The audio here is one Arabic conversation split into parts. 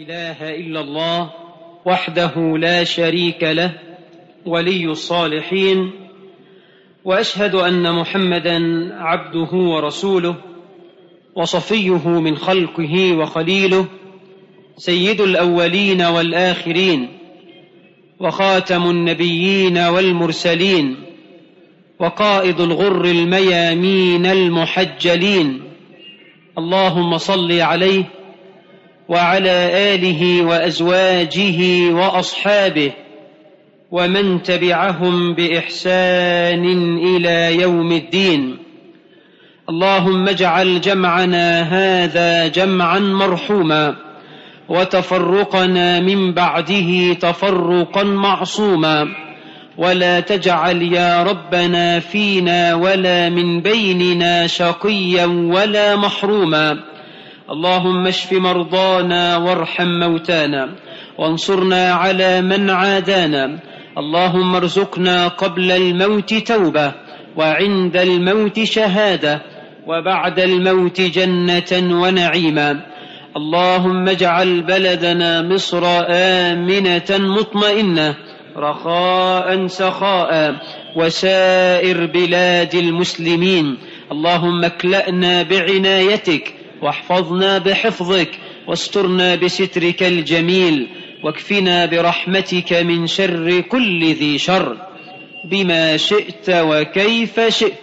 إله إلا الله وحده لا شريك له ولي الصالحين، وأشهد أن محمدا عبده ورسوله وصفيه من خلقه وخليله، سيد الأولين والآخرين وخاتم النبيين والمرسلين وقائد الغر الميامين المحجلين. اللهم صل عليه وعلى آله وأزواجه وأصحابه ومن تبعهم بإحسان إلى يوم الدين. اللهم اجعل جمعنا هذا جمعا مرحوما وتفرقنا من بعده تفرقا معصوما، ولا تجعل يا ربنا فينا ولا من بيننا شقيا ولا محروما. اللهم اشف مرضانا وارحم موتانا وانصرنا على من عادانا. اللهم ارزقنا قبل الموت توبة وعند الموت شهادة وبعد الموت جنة ونعيما. اللهم اجعل بلدنا مصر آمنة مطمئنة رخاء سخاء وسائر بلاد المسلمين. اللهم اكلأنا بعنايتك واحفظنا بحفظك واسترنا بسترك الجميل واكفنا برحمتك من شر كل ذي شر بما شئت وكيف شئت.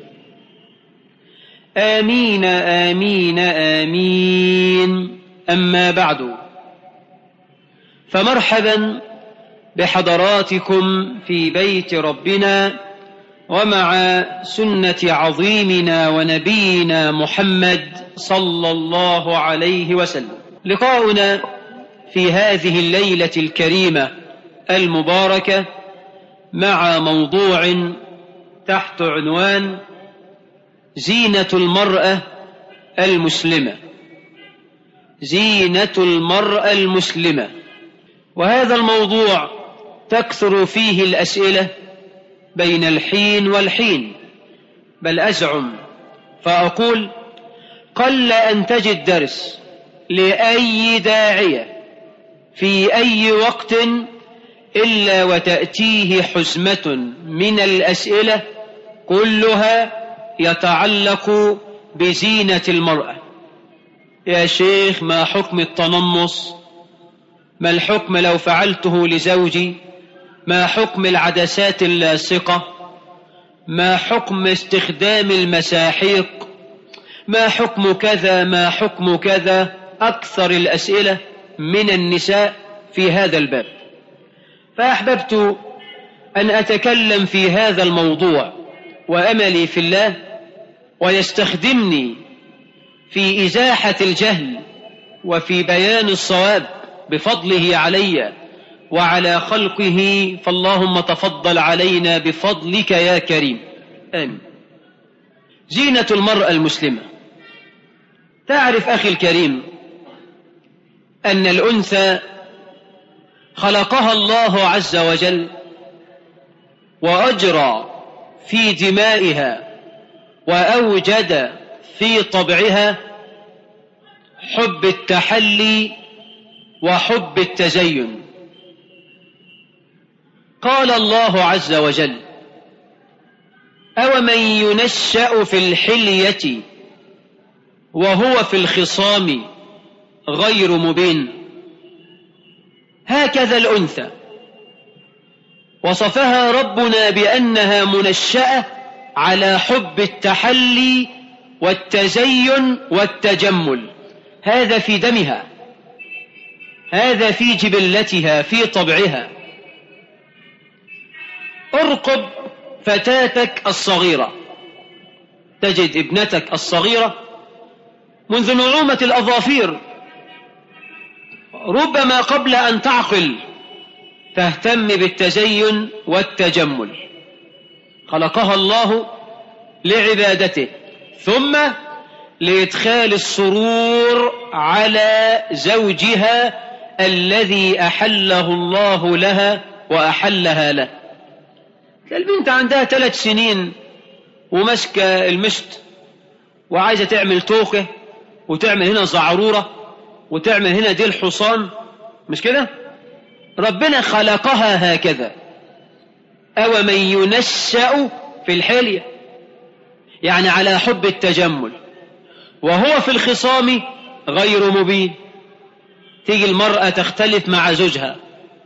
آمين آمين آمين. أما بعد، فمرحبا بحضراتكم في بيت ربنا ومع سنة عظيمنا ونبينا محمد صلى الله عليه وسلم. لقاؤنا في هذه الليلة الكريمة المباركة مع موضوع تحت عنوان زينة المرأة المسلمة. زينة المرأة المسلمة. وهذا الموضوع تكثر فيه الأسئلة بين الحين والحين، بل أزعم فأقول قل أن تجد درس لأي داعية في أي وقت إلا وتأتيه حزمة من الأسئلة كلها يتعلق بزينة المرأة. يا شيخ، ما حكم التنمص؟ ما الحكم لو فعلته لزوجي؟ ما حكم العدسات اللاصقة؟ ما حكم استخدام المساحيق؟ ما حكم كذا؟ ما حكم كذا؟ أكثر الأسئلة من النساء في هذا الباب. فأحببت أن أتكلم في هذا الموضوع، وأملي في الله ويستخدمني في إزاحة الجهل وفي بيان الصواب بفضله علي وعلى خلقه، فاللهم تفضل علينا بفضلك يا كريم. آمين. زينة المرأة المسلمة. تعرف أخي الكريم أن الأنثى خلقها الله عز وجل وأجرى في دمائها وأوجد في طبعها حب التحلي وحب التزين. قال الله عز وجل: أومن ينشأ في الحلية وهو في الخصام غير مبين. هكذا الأنثى وصفها ربنا بأنها منشأة على حب التحلي والتزين والتجمل. هذا في دمها، هذا في جبلتها، في طبعها. ارقب فتاتك الصغيرة، تجد ابنتك الصغيرة منذ نعومة الأظافير ربما قبل أن تعقل تهتم بالتزين والتجمل. خلقها الله لعبادته ثم لإدخال السرور على زوجها الذي أحله الله لها وأحلها له. البنت عندها 3 سنين ومسكة المشط وعايزة تعمل توكة وتعمل هنا زعرورة وتعمل هنا دي الحصان، مش كده؟ ربنا خلقها هكذا. أو من ينشأ في الحلية، يعني على حب التجمل، وهو في الخصام غير مبين. تيجي المرأة تختلف مع زوجها،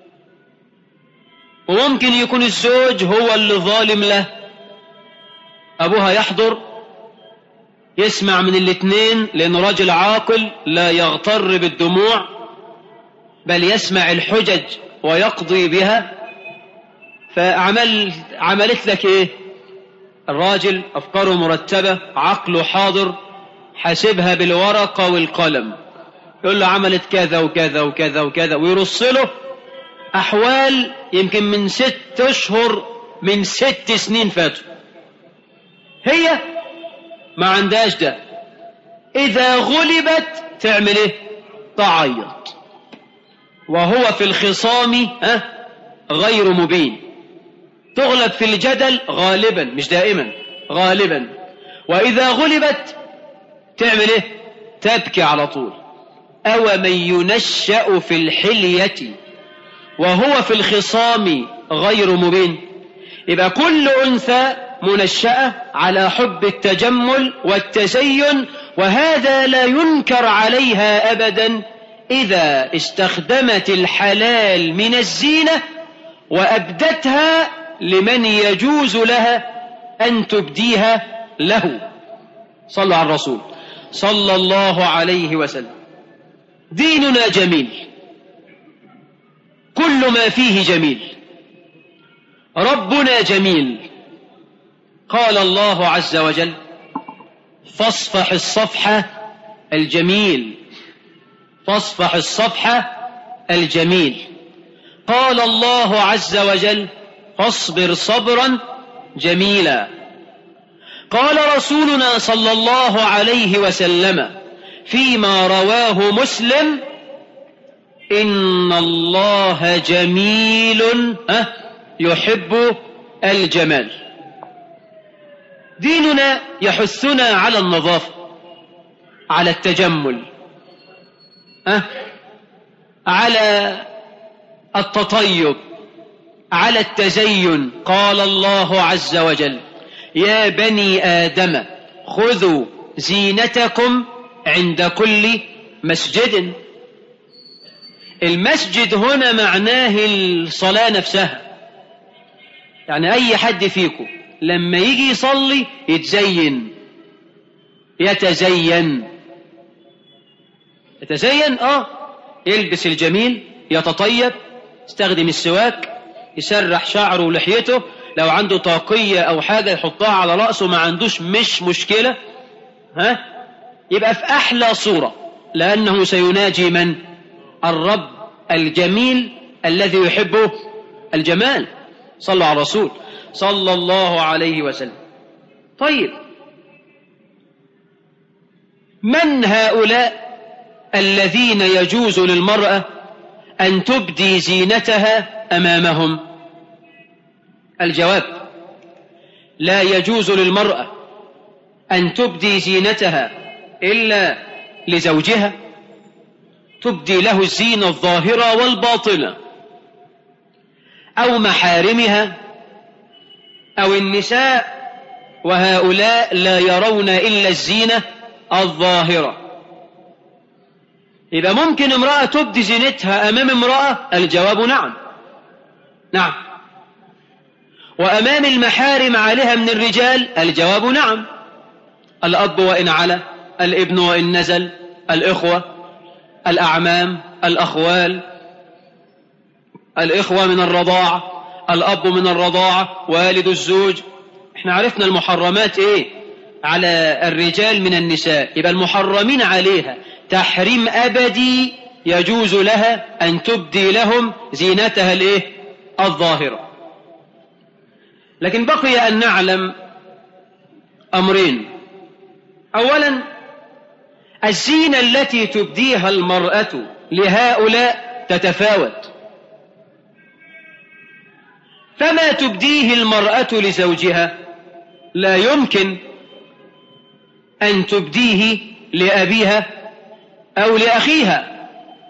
وممكن يكون الزوج هو اللي ظالم له. أبوها يحضر يسمع من الاثنين، لأنه راجل عاقل لا يغتر بالدموع، بل يسمع الحجج ويقضي بها. فعملت لك ايه؟ الراجل أفكاره مرتبة، عقله حاضر، حاسبها بالورقة والقلم، يقول له عملت كذا وكذا وكذا وكذا، ويرسله أحوال يمكن من 6 أشهر، من 6 سنين فاتوا. هي ما عندهاش ده. إذا غلبت تعمل ايه؟ تعيط، وهو في الخصام غير مبين. تغلب في الجدل غالبا، مش دائما، غالبا. وإذا غلبت تعمل ايه؟ تبكي على طول. أو من ينشأ في الحلية وهو في الخصام غير مبين. يبقى كل أنثى منشأة على حب التجمل والتزين، وهذا لا ينكر عليها أبدا إذا استخدمت الحلال من الزينة وأبدتها لمن يجوز لها أن تبديها له. صلوا على الرسول صلى الله عليه وسلم. ديننا جميل، كل ما فيه جميل. ربنا جميل. قال الله عز وجل: فاصفح الصفح الجميل، فاصفح الصفح الجميل. قال الله عز وجل: فاصبر صبرا جميلا. قال رسولنا صلى الله عليه وسلم فيما رواه مسلم: إن الله جميل يحب الجمال. ديننا يحثنا على النظافة، على التجمل، على التطيب، على التزين. قال الله عز وجل: يا بني آدم خذوا زينتكم عند كل مسجد. المسجد هنا معناه الصلاة نفسها، يعني أي حد فيكم لما يجي يصلي يتزين، يتزين، يلبس الجميل، يتطيب، يستخدم السواك، يسرح شعره ولحيته، لو عنده طاقية أو حاجة يحطها على رأسه، ما عندوش مش مشكلة، يبقى في أحلى صورة، لأنه سيناجي من؟ الرب الجميل الذي يحبه الجمال. صلوا على الرسول صلى الله عليه وسلم. طيب، من هؤلاء الذين يجوز للمرأة أن تبدي زينتها أمامهم؟ الجواب: لا يجوز للمرأة أن تبدي زينتها إلا لزوجها، تبدي له الزينة الظاهرة والباطنة، أو محارمها، أو النساء، وهؤلاء لا يرون إلا الزينة الظاهرة. إذا ممكن امرأة تبدي زينتها أمام امرأة؟ الجواب نعم، نعم. وأمام المحارم عليها من الرجال؟ الجواب نعم. الأب وإن علا، الابن وإن نزل، الإخوة، الأعمام، الأخوال، الإخوة من الرضاعة، الأب من الرضاعة، والد الزوج. احنا عرفنا المحرمات ايه على الرجال من النساء، يبقى المحرمين عليها تحريم أبدي، يجوز لها أن تبدي لهم زينتها الايه الظاهرة. لكن بقي أن نعلم أمرين. أولا، الزينة التي تبديها المرأة لهؤلاء تتفاوت، فما تبديه المرأة لزوجها لا يمكن أن تبديه لأبيها أو لأخيها.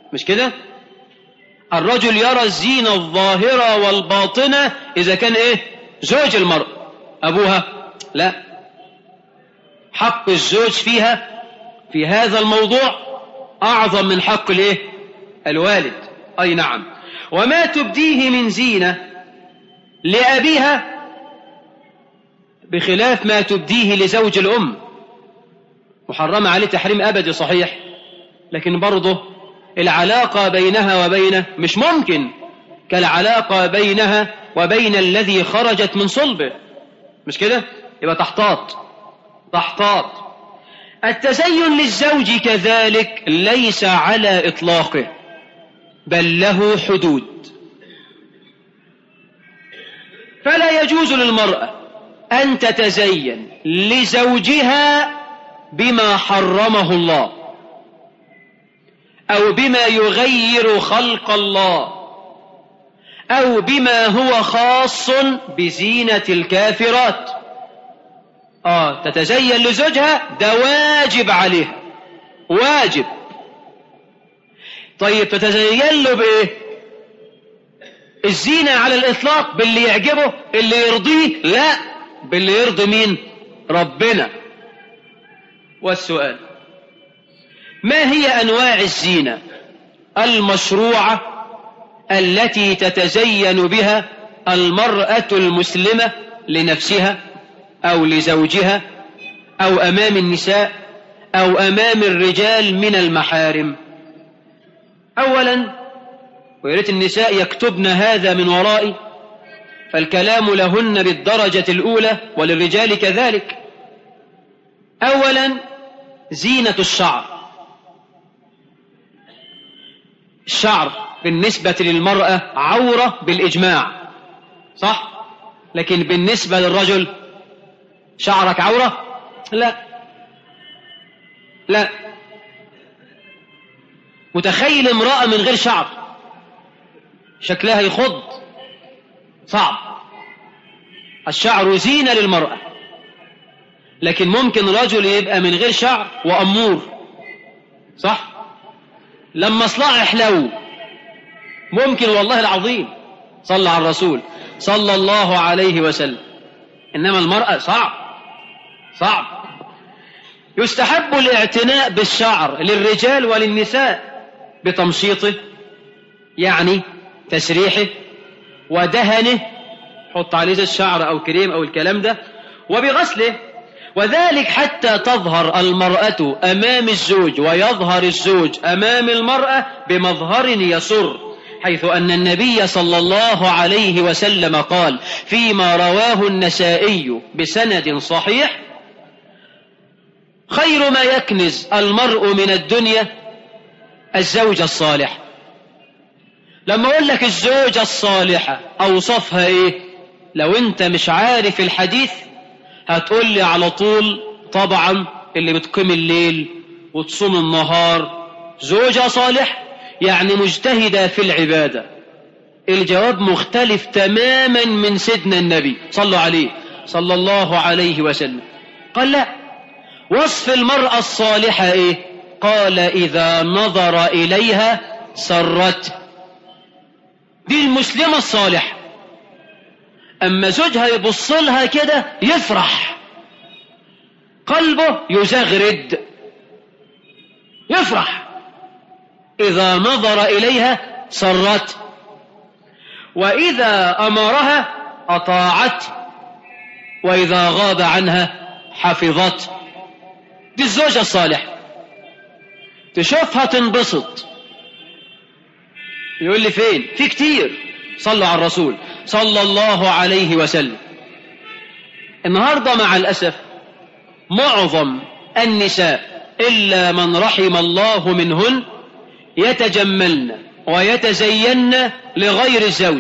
مش كده؟ الرجل يرى الزينة الظاهرة والباطنة إذا كان إيه؟ زوج المرأة. أبوها لا، حق الزوج فيها في هذا الموضوع أعظم من حق الإيه؟ الوالد. أي نعم. وما تبديه من زينة لأبيها بخلاف ما تبديه لزوج الأم، محرمة عليه تحريم أبدي صحيح، لكن برضه العلاقة بينها وبينه مش ممكن كالعلاقة بينها وبين الذي خرجت من صلبه، مش كده؟ يبقى تحتاط. التزين للزوج كذلك ليس على إطلاقه، بل له حدود. فلا يجوز للمرأة أن تتزين لزوجها بما حرمه الله أو بما يغير خلق الله أو بما هو خاص بزينة الكافرات. تتزين لزوجها، ده واجب عليها، واجب. طيب تتزين له بإيه؟ الزينة على الإطلاق باللي يعجبه اللي يرضيه؟ لا، باللي يرضي مين؟ ربنا. والسؤال: ما هي أنواع الزينة المشروعة التي تتزين بها المرأة المسلمة لنفسها أو لزوجها أو أمام النساء أو أمام الرجال من المحارم؟ أولا، ويريد النساء يكتبن هذا من ورائي، فالكلام لهن بالدرجة الأولى وللرجال كذلك. أولا، زينة الشعر. الشعر بالنسبة للمرأة عورة بالإجماع، صح؟ لكن بالنسبة للرجل شعرك عورة؟ لا. متخيل امرأة من غير شعر شكلها يخض، صعب. الشعر زينة للمرأة، لكن ممكن رجل يبقى من غير شعر وأمور، صح؟ لما اصلع يحلو، ممكن والله العظيم. صلى على الرسول صلى الله عليه وسلم. إنما المرأة صعب. يستحب الاعتناء بالشعر للرجال وللنساء بتمشيطه، يعني تسريحه ودهنه، حط عليه زي الشعر أو كريم أو الكلام ده، وبغسله، وذلك حتى تظهر المرأة أمام الزوج ويظهر الزوج أمام المرأة بمظهر يسر، حيث أن النبي صلى الله عليه وسلم قال فيما رواه النسائي بسند صحيح: خير ما يكنز المرء من الدنيا الزوجة الصالحة. لما أقول لك الزوجة الصالحة أوصفها إيه؟ لو أنت مش عارف الحديث هتقول لي على طول طبعا اللي بتقيم الليل وتصوم النهار زوجة صالح، يعني مجتهدة في العبادة. الجواب مختلف تماما من سيدنا النبي صلى عليه صلى الله عليه وسلم. قال لا، وصف المرأة الصالحة إيه؟ قال إذا نظر إليها سرته. دي المسلمة الصالحة. أما زوجها يبص لها كده يفرح، قلبه يزغرد، يفرح. إذا نظر إليها سرته، وإذا أمرها أطاعت، وإذا غاب عنها حفظت. دي الزوجة الصالحة. تشوفها تنبسط. يقول لي فين؟ في كتير. صلوا على الرسول صلى الله عليه وسلم. النهاردة مع الأسف معظم النساء إلا من رحم الله منهن يتجملن ويتزين لغير الزوج.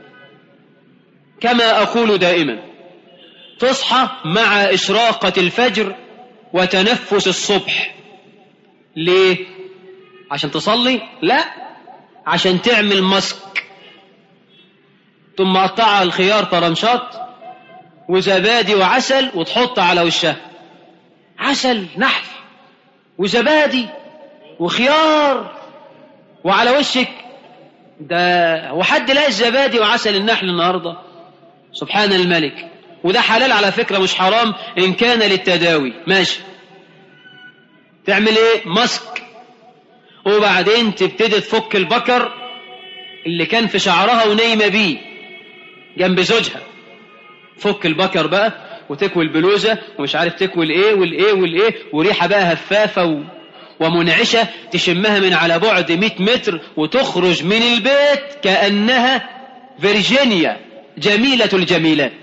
كما أقول دائما، تصحى مع إشراقة الفجر وتنفس الصبح. ليه؟ عشان تصلي؟ لا، عشان تعمل مسك. ثم قطع الخيار طرنشات وزبادي وعسل وتحط على وشها. عسل نحل وزبادي وخيار، وعلى وشك ده. وحد لاقي الزبادي وعسل النحل النهارده؟ سبحان الملك. وده حلال على فكرة مش حرام إن كان للتداوي، ماشي. تعمل إيه؟ ماسك. وبعدين تبتدي تفك البكر اللي كان في شعرها ونايمة بيه جنب زوجها. فك البكر بقى وتكوي البلوزة ومش عارف تكوي الإيه والإيه والإيه، وريحة بقى هفافة ومنعشة تشمها من على بعد 100 متر، وتخرج من البيت كأنها فيرجينيا جميلة الجميلات.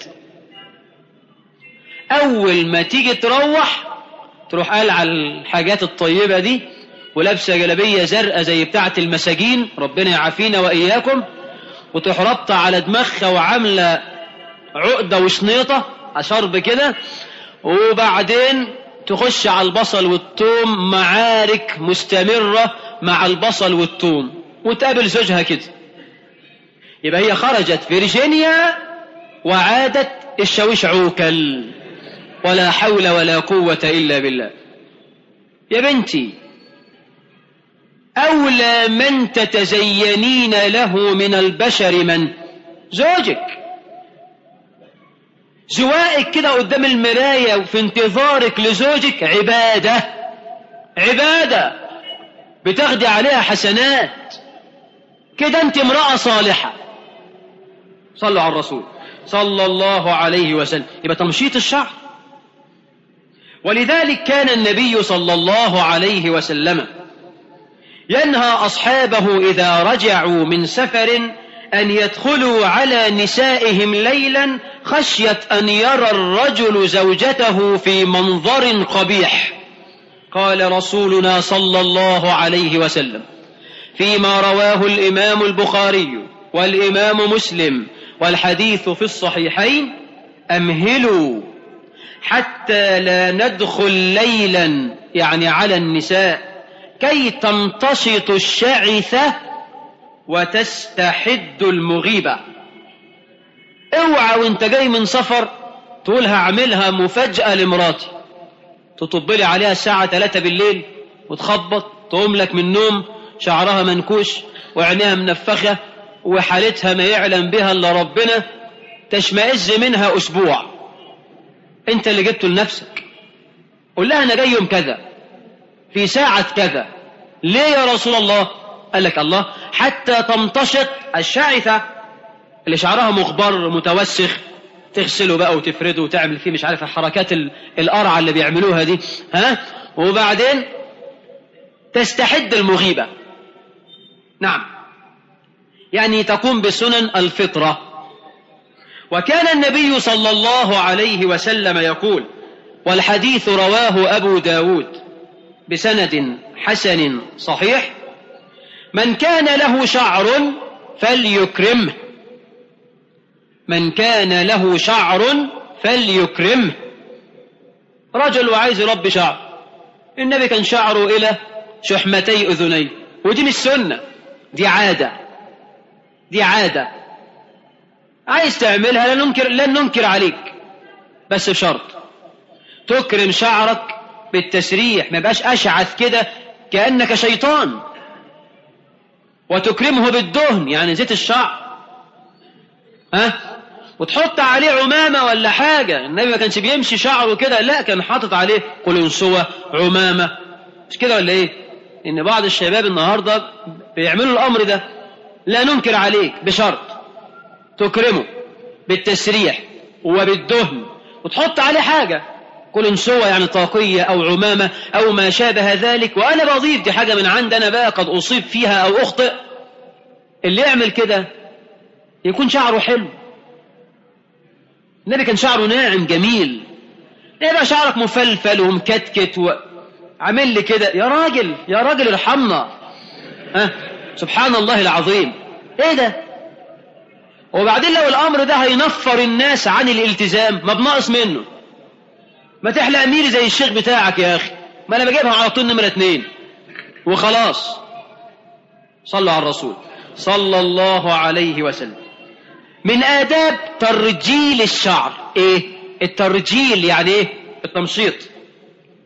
أول ما تيجي تروح قلع الحاجات الطيبة دي ولابسة جلابية زرقاء زي بتاعة المساجين، ربنا يعافينا وإياكم، وتروح رابطة على دماغها وعاملة عقدة وشنيطة شرب كده، وبعدين تخش على البصل والثوم، معارك مستمرة مع البصل والثوم، وتقابل زوجها كده. يبقى هي خرجت فيرجينيا وعادت الشاويش عوكل. ولا حول ولا قوة إلا بالله. يا بنتي، أولى من تتزينين له من البشر من؟ زوجك. زوائك كده قدام المراية وفي انتظارك لزوجك عبادة بتاخدي عليها حسنات. كده انت امرأة صالحة. صلوا على الرسول صلى الله عليه وسلم. يبقى تمشيط الشعر. ولذلك كان النبي صلى الله عليه وسلم ينهى أصحابه إذا رجعوا من سفر أن يدخلوا على نسائهم ليلا خشية أن يرى الرجل زوجته في منظر قبيح. قال رسولنا صلى الله عليه وسلم فيما رواه الإمام البخاري والإمام مسلم والحديث في الصحيحين: أمهلوا حتى لا ندخل ليلا، يعني على النساء، كي تمتشط الشعثة وتستحد المغيبة. اوعى وانت جاي من سفر تقول هعملها مفاجأة لمراتي، تطبلي عليها الساعة 3 بالليل وتخبط، تقوم لك من النوم شعرها منكوش وعينيها منفخة وحالتها ما يعلم بها الا ربنا، تشمئز منها أسبوع. انت اللي جبته لنفسك. قل لها انا جاي يوم كذا في ساعة كذا. ليه يا رسول الله؟ قال لك الله حتى تمتشط الشعثة اللي شعرها مغبر متوسخ، تغسله بقى وتفرده وتعمل فيه مش عارف الحركات القرعة اللي بيعملوها دي، وبعدين تستحد المغيبة. نعم، يعني تقوم بسنن الفطرة. وكان النبي صلى الله عليه وسلم يقول، والحديث رواه أبو داود بسند حسن صحيح: من كان له شعر فليكرمه. من كان له شعر فليكرمه. رجل وعايز يربي شعر، النبي كان شعره إلى شحمتي أذنيه، ودي مش سنة، دي عادة عايز تعملها لن ننكر عليك، بس بشرط تكرم شعرك بالتسريح، ما يبقاش أشعث كده كأنك شيطان. وتكرمه بالدهن، يعني زيت الشعر، وتحط عليه عمامة ولا حاجة. النبي ما كانش بيمشي شعره كده، لا، كان حاطط عليه قلنسوة، عمامة، مش كده ولا ايه؟ ان بعض الشباب النهاردة بيعملوا الامر ده. لا ننكر عليك، بشرط تكرمه بالتسريح وبالدهن، وتحط عليه حاجة قلنسوة يعني طاقية او عمامة او ما شابه ذلك. وانا بضيف دي حاجة من عندنا بقى قد اصيب فيها او اخطئ، اللي يعمل كده يكون شعره حلو. النبي كان شعره ناعم جميل، يبقى شعرك مفلفل ومكتكت وعمل لي كده، يا راجل ارحمنا. سبحان الله العظيم، ايه ده؟ وبعدين لو الامر ده هينفر الناس عن الالتزام، ما بناقص منه. ما تحلق ميري زي الشيخ بتاعك يا اخي، ما انا بجيبها على طول نمرة 2 وخلاص. صلوا على الرسول صلى الله عليه وسلم. من آداب ترجيل الشعر ايه؟ الترجيل يعني ايه؟ التمشيط.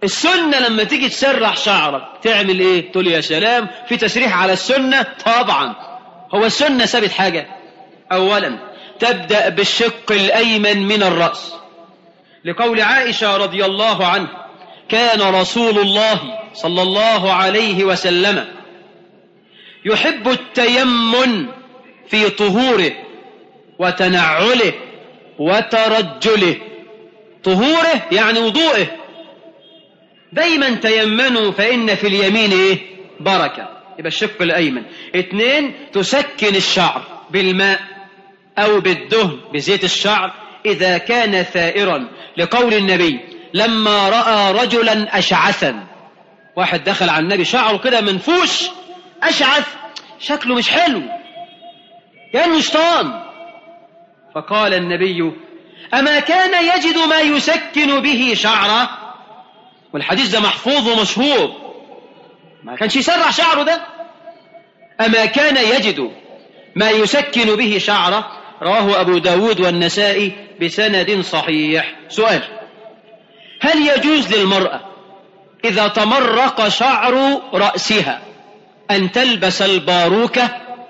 السنة لما تيجي تسرح شعرك تعمل ايه؟ تقول يا سلام في تسريح على السنة. طبعا هو السنة ثابت حاجة. اولا تبدأ بالشق الايمن من الرأس، لقول عائشة رضي الله عنها: كان رسول الله صلى الله عليه وسلم يحب التيمن في طهوره وتنعله وترجله. طهوره يعني وضوءه، دايما تيمنوا فإن في اليمين ايه؟ بركة. يبقى الشق الأيمن. 2 تسكن الشعر بالماء أو بالدهن بزيت الشعر إذا كان ثائرا، لقول النبي: لما رأى رجلا أشعثا، واحد دخل على النبي شعره كده منفوش أشعث، شكله مش حلو يعني شيطان، فقال النبي: أما كان يجد ما يسكن به شعره؟ والحديث ده محفوظ ومشهور، ما كانش يسرع شعره ده. أما كان يجد ما يسكن به شعره، رواه أبو داود والنسائي بسند صحيح. سؤال: هل يجوز للمرأة إذا تمرق شعر رأسها أن تلبس الباروكة؟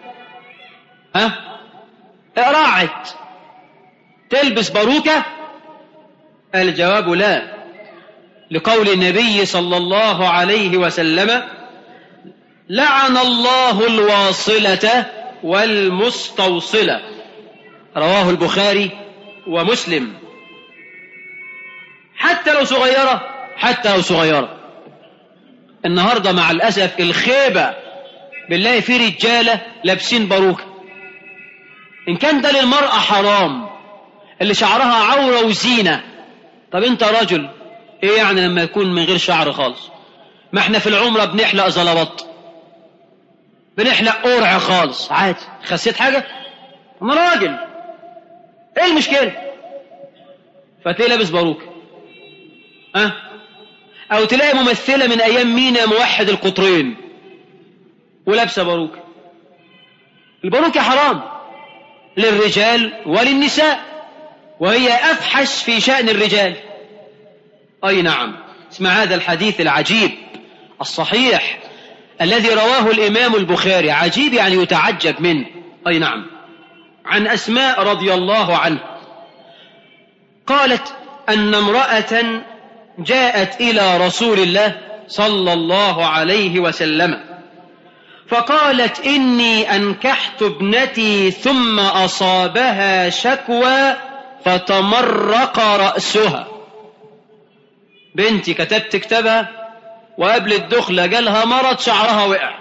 راعت تلبس باروكة؟ الجواب لا، لقول النبي صلى الله عليه وسلم: لعن الله الواصلة والمستوصلة، رواه البخاري ومسلم. حتى لو صغيرة. النهاردة مع الأسف الخيبة بالله في رجالة لابسين باروكة. إن كان ده للمرأة حرام، اللي شعرها عورة وزينة، طب انت رجل ايه يعني لما يكون من غير شعر خالص؟ ما احنا في العمرة بنحلق زلبط، بنحلق قرع خالص عادي. خسيت حاجة؟ انا راجل، ايه المشكلة؟ فتلاقي لابس باروكة. او تلاقي ممثلة من ايام مينا موحد القطرين ولابسة باروكة. الباروكة حرام للرجال وللنساء، وهي افحش في شأن الرجال. اي نعم. اسمع هذا الحديث العجيب الصحيح الذي رواه الامام البخاري، عجيب يعني يتعجب منه. اي نعم. عن اسماء رضي الله عنها قالت ان امرأة جاءت الى رسول الله صلى الله عليه وسلم فقالت: اني انكحت ابنتي ثم اصابها شكوى فتمرق رأسها. بنتي كتبت كتابها وقبل الدخلة جالها مرض شعرها وقع،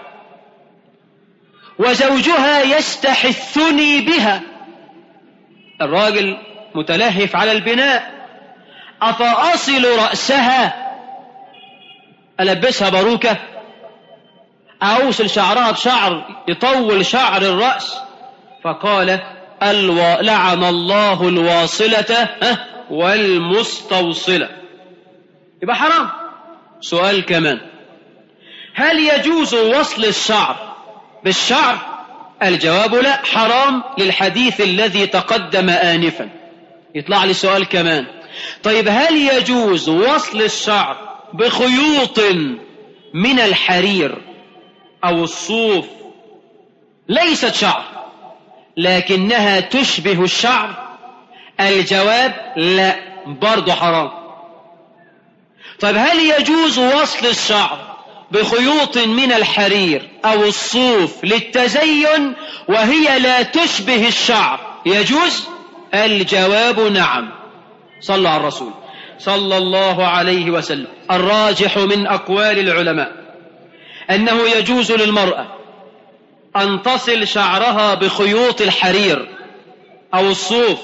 وزوجها يستحثني بها، الراجل متلهف على البناء، أفأصل رأسها؟ ألبسها باروكة؟ أوصل شعرها بشعر يطول شعر الرأس؟ فقال: لعن الله الواصلة والمستوصلة. يبقى حرام. سؤال كمان: هل يجوز وصل الشعر بالشعر؟ الجواب لا، حرام، للحديث الذي تقدم آنفا. يطلع لي سؤال كمان: طيب هل يجوز وصل الشعر بخيوط من الحرير أو الصوف ليست شعر لكنها تشبه الشعر؟ الجواب لا، برضو حرام. طيب هل يجوز وصل الشعر بخيوط من الحرير أو الصوف للتزين وهي لا تشبه الشعر؟ يجوز؟ الجواب نعم. صلى على الرسول صلى الله عليه وسلم. الراجح من أقوال العلماء أنه يجوز للمرأة أن تصل شعرها بخيوط الحرير أو الصوف،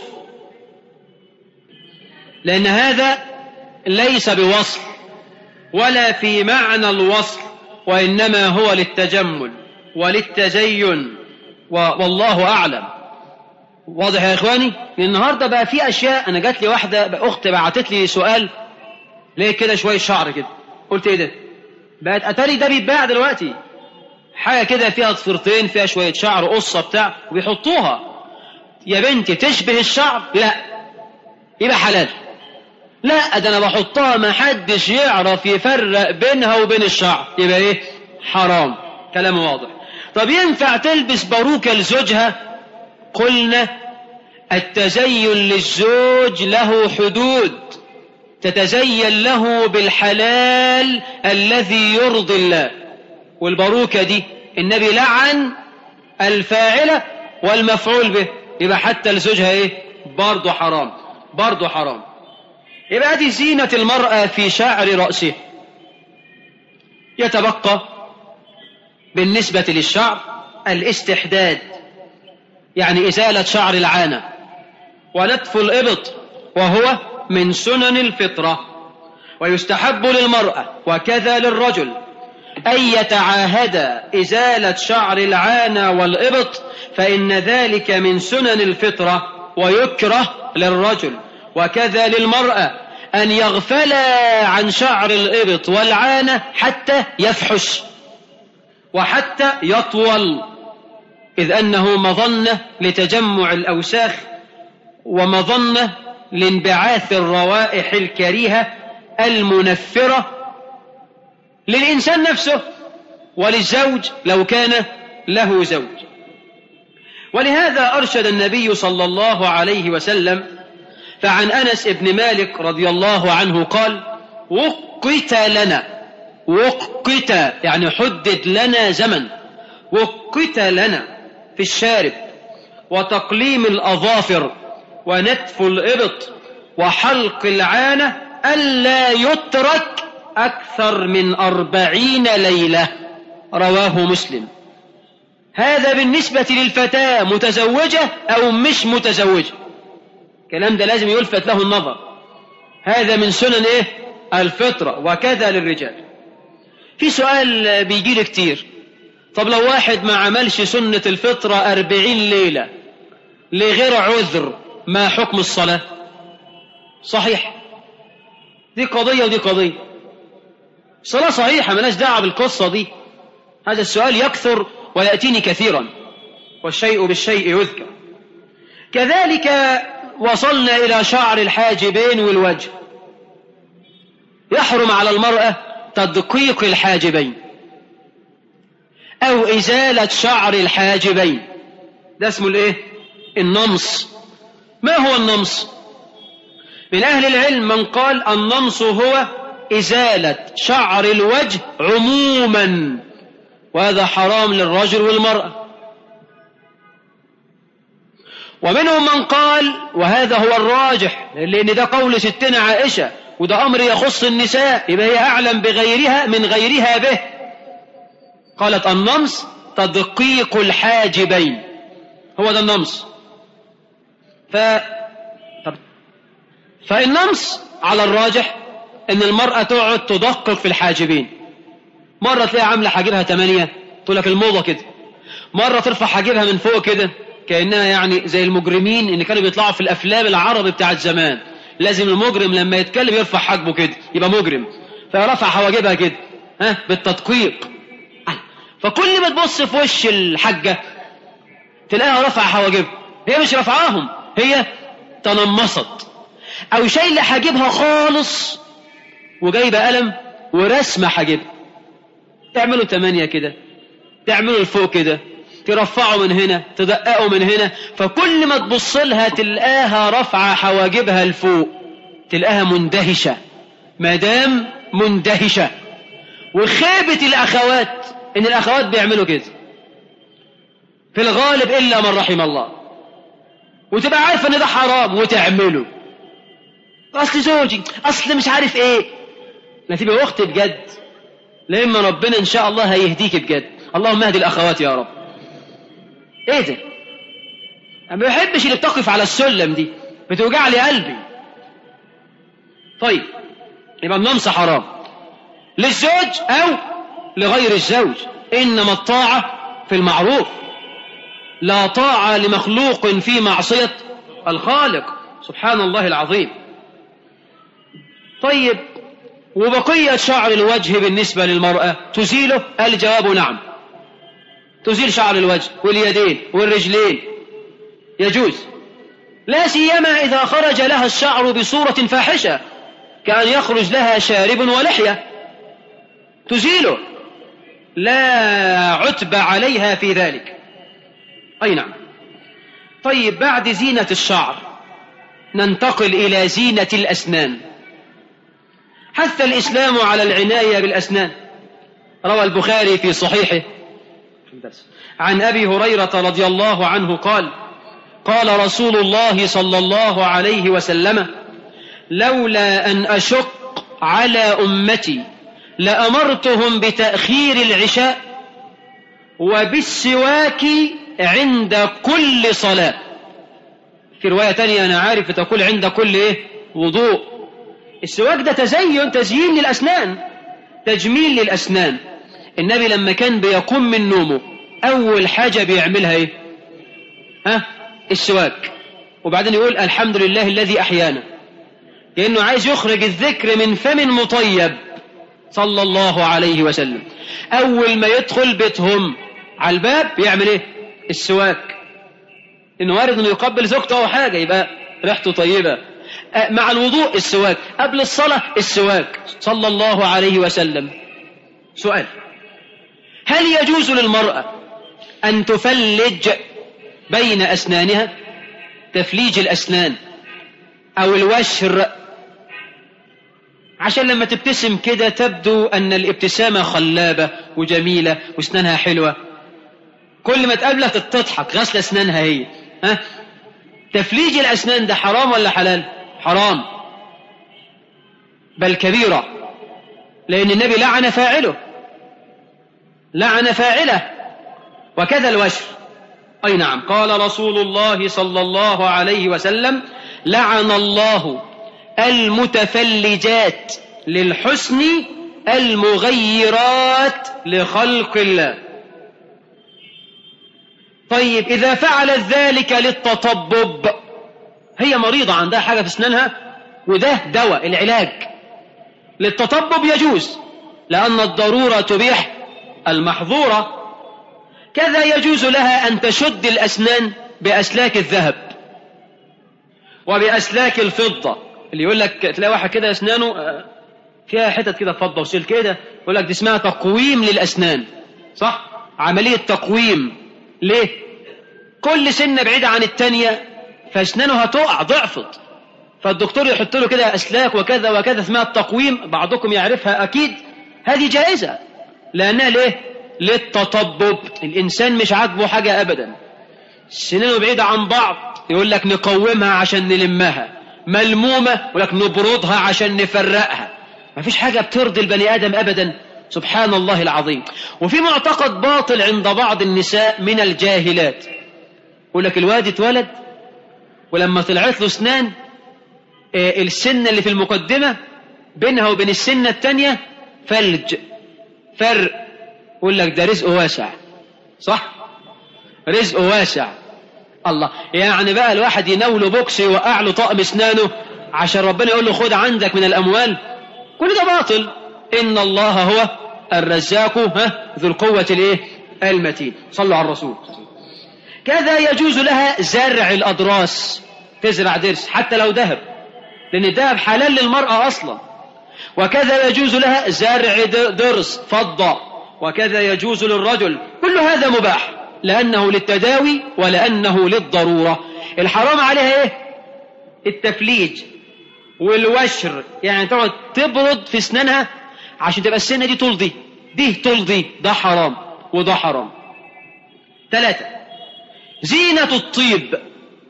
لأن هذا ليس بوصل ولا في معنى الوصل، وإنما هو للتجمل وللتزين، والله أعلم. واضح يا إخواني؟ النهاردة بقى في أشياء. أنا جات لي واحدة أخت بعتت لي سؤال: ليه كده شوية شعر كده؟ قلت إيه ده؟ بقت أتاري ده بيتباع دلوقتي، حاجة كده فيها ضفيرتين، فيها شوية شعر قصة بتاع وبيحطوها. يا بنتي تشبه الشعر؟ لا، يبقى حلال. لا ده انا بحطها ما حدش يعرف يفرق بينها وبين الشعر، يبقى ايه؟ حرام. كلام واضح. طب ينفع تلبس باروكة لزوجها؟ قلنا التزين للزوج له حدود، تتزين له بالحلال الذي يرضي الله. والباروكة دي النبي لعن الفاعلة والمفعول به، يبقى حتى لزوجها ايه؟ برضو حرام، برضو حرام. يبقى دي زينة المرأة في شعر رأسه. يتبقى بالنسبة للشعر الاستحداد، يعني إزالة شعر العانة، ونتف الإبط، وهو من سنن الفطرة. ويستحب للمرأة وكذا للرجل أن يتعاهد إزالة شعر العانة والإبط، فإن ذلك من سنن الفطرة. ويكره للرجل وكذا للمرأة أن يغفلا عن شعر الإبط والعانة حتى يفحش وحتى يطول، إذ أنه مظنة لتجمع الأوساخ ومظنة لانبعاث الروائح الكريهة المنفرة للإنسان نفسه وللزوج لو كان له زوج. ولهذا أرشد النبي صلى الله عليه وسلم، فعن أنس بن مالك رضي الله عنه قال: وقت لنا، وقت يعني حدد لنا زمن، وقت لنا في الشارب وتقليم الأظافر ونتف الإبط وحلق العانة ألا يترك أكثر من 40 ليلة. رواه مسلم. هذا بالنسبة للفتاة متزوجة أو مش متزوجة، الكلام ده لازم يلفت له النظر. هذا من سنن إيه؟ الفطرة. وكذا للرجال. في سؤال بيجي لي كتير، طب لو واحد ما عملش سنة الفطرة 40 ليلة لغير عذر، ما حكم الصلاة؟ صحيح، دي قضية ودي قضية. الصلاة صحيحة، ملاش دعوة بالقصة دي. هذا السؤال يكثر ويأتيني كثيرا، والشيء بالشيء يذكر. كذلك وصلنا إلى شعر الحاجبين والوجه. يحرم على المرأة تدقيق الحاجبين أو إزالة شعر الحاجبين، ده اسمه الإيه؟ النمص. ما هو النمص؟ من أهل العلم من قال النمص هو إزالة شعر الوجه عموما، وهذا حرام للرجل والمرأة. ومنهم من قال، وهذا هو الراجح لأن ده قول ستنا عائشة، وده أمر يخص النساء، يبقى هي أعلم بغيرها من غيرها به. قالت النمص تدقيق الحاجبين، هو ده النمص. فالنمص على الراجح ان المرأة تقعد تدقق في الحاجبين. مرة تلاقي عاملة حاجبها 8، تقول لك الموضة كده. مرة ترفع حاجبها من فوق كده كأنها يعني زي المجرمين اللي كانوا بيطلعوا في الأفلام العربي بتاعت زمان، لازم المجرم لما يتكلم يرفع حاجبه كده يبقى مجرم، فرفع حواجبها كده بالتدقيق. فكل ما تبص في وش الحاجة تلاقيها رفع حواجبها، هي مش رفعاهم، هي تنمصت أو شايلة حاجبها خالص وجايبة قلم ورسمة حاجبها. تعملوا 8 كده، تعملوا الفوق كده، ترفعوا من هنا، تدققوا من هنا، فكل ما تبص لها تلقاها رفع حواجبها الفوق، تلقاها مندهشة، مدام مندهشة. وخيبة الأخوات إن الأخوات بيعملوا كده في الغالب إلا من رحم الله، وتبقى عارفة إن ده حرام وتعمله. أصل زوجي، أصل مش عارف إيه. لا تبقى أختي بجد، لما ربنا إن شاء الله هيهديك بجد. اللهم اهدي الأخوات يا رب. إيه ده؟ أنا ما بحبش اللي بتقف على السلم دي، بتوجع لي قلبي. طيب يبقى النمص حرام للزوج أو لغير الزوج. إنما الطاعة في المعروف، لا طاعة لمخلوق في معصية الخالق سبحان الله العظيم. طيب وبقية شعر الوجه بالنسبة للمرأة تزيله؟ الجواب نعم، تزيل شعر الوجه واليدين والرجلين، يجوز، لا سيما إذا خرج لها الشعر بصورة فاحشة. كأن يخرج لها شارب ولحية تزيله، لا عتب عليها في ذلك. أي نعم. طيب، بعد زينة الشعر ننتقل إلى زينة الأسنان. حث الإسلام على العناية بالأسنان. روى البخاري في صحيحه عن أبي هريرة رضي الله عنه قال: قال رسول الله صلى الله عليه وسلم: لولا أن أشق على أمتي لأمرتهم بتأخير العشاء وبالسواك عند كل صلاة. في رواية تانية أنا عارف تقول عند كل وضوء. السواك ده تزيين للأسنان، تجميل للأسنان. النبي لما كان بيقوم من نومه أول حاجة بيعملها السواك، وبعدين يقول الحمد لله الذي أحيانا، لأنه عايز يخرج الذكر من فم مطيب صلى الله عليه وسلم. أول ما يدخل بيتهم على الباب يعمل السواك، إنه وارد إنه يقبل زوجته أو حاجة يبقى ريحته طيبة. مع الوضوء السواك، قبل الصلاة السواك صلى الله عليه وسلم. سؤال: هل يجوز للمرأة أن تفلج بين أسنانها؟ تفليج الأسنان أو الوشر، عشان لما تبتسم كده تبدو أن الابتسامة خلابة وجميلة واسنانها حلوة، كل ما تقابلها تضحك، غسل أسنانها هي. تفليج الأسنان ده حرام ولا حلال؟ حرام، بل كبيرة، لأن النبي لعن فاعله، لعن فاعله. وكذا الوشر. أي نعم. قال رسول الله صلى الله عليه وسلم: لعن الله المتفلجات للحسن المغيرات لخلق الله. طيب، إذا فعلت ذلك للتطبب، هي مريضة عندها حاجة في أسنانها وده دواء العلاج، للتطبب يجوز، لأن الضرورة تبيح المحظورة. كذا يجوز لها أن تشد الأسنان بأسلاك الذهب وبأسلاك الفضة. اللي يقول لك تلاقي واحد كده أسنانه فيها حتت كده فضة وسيل كده، يقول لك دي اسمها تقويم للأسنان، صح؟ عملية تقويم. ليه؟ كل سنة بعيدة عن التانية فأسنانه هتقع، ضعفت، فالدكتور يحط له كده أسلاك وكذا وكذا، اسمها التقويم، بعضكم يعرفها أكيد. هذه جائزة لأنها ليه؟ للتطبب. الإنسان مش عاجبه حاجة أبدا، سنانه بعيدة عن بعض يقول لك نقومها عشان نلمها، ملمومة يقول لك نبردها عشان نفرقها. ما فيش حاجة بترضي البني آدم أبدا، سبحان الله العظيم. وفي معتقد باطل عند بعض النساء من الجاهلات، يقول لك الواد اتولد ولما طلعت له اسنان السنة اللي في المقدمة بينها وبين السنة التانية فلج، فرق. يقول لك ده رزق واسع، صح؟ رزق واسع. الله، يعني بقى الواحد يناوله بوكس يوقع له طقم اسنانه عشان ربنا يقول له خد عندك من الأموال؟ كل ده باطل. إن الله هو الرزاق ذو القوة المتين. صلوا على الرسول. كذا يجوز لها زرع الأضراس، تزرع درس حتى لو ذهب، لأن الذهب حلال للمرأة أصلا. وكذا يجوز لها زرع درس فضة، وكذا يجوز للرجل. كل هذا مباح لأنه للتداوي ولأنه للضرورة. الحرام عليها التفليج والوشر، يعني تقعد تبرد في اسنانها عشان تبقى السنة دي تلضي، دي تلضي، ده حرام وده حرام. 3. زينة الطيب.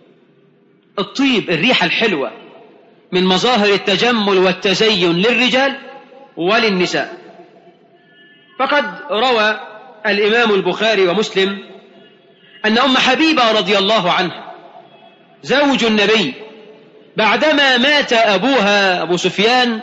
الطيب الريحة الحلوة من مظاهر التجمل والتزين للرجال وللنساء. فقد روى الإمام البخاري ومسلم أن أم حبيبة رضي الله عنها زوج النبي بعدما مات أبوها أبو سفيان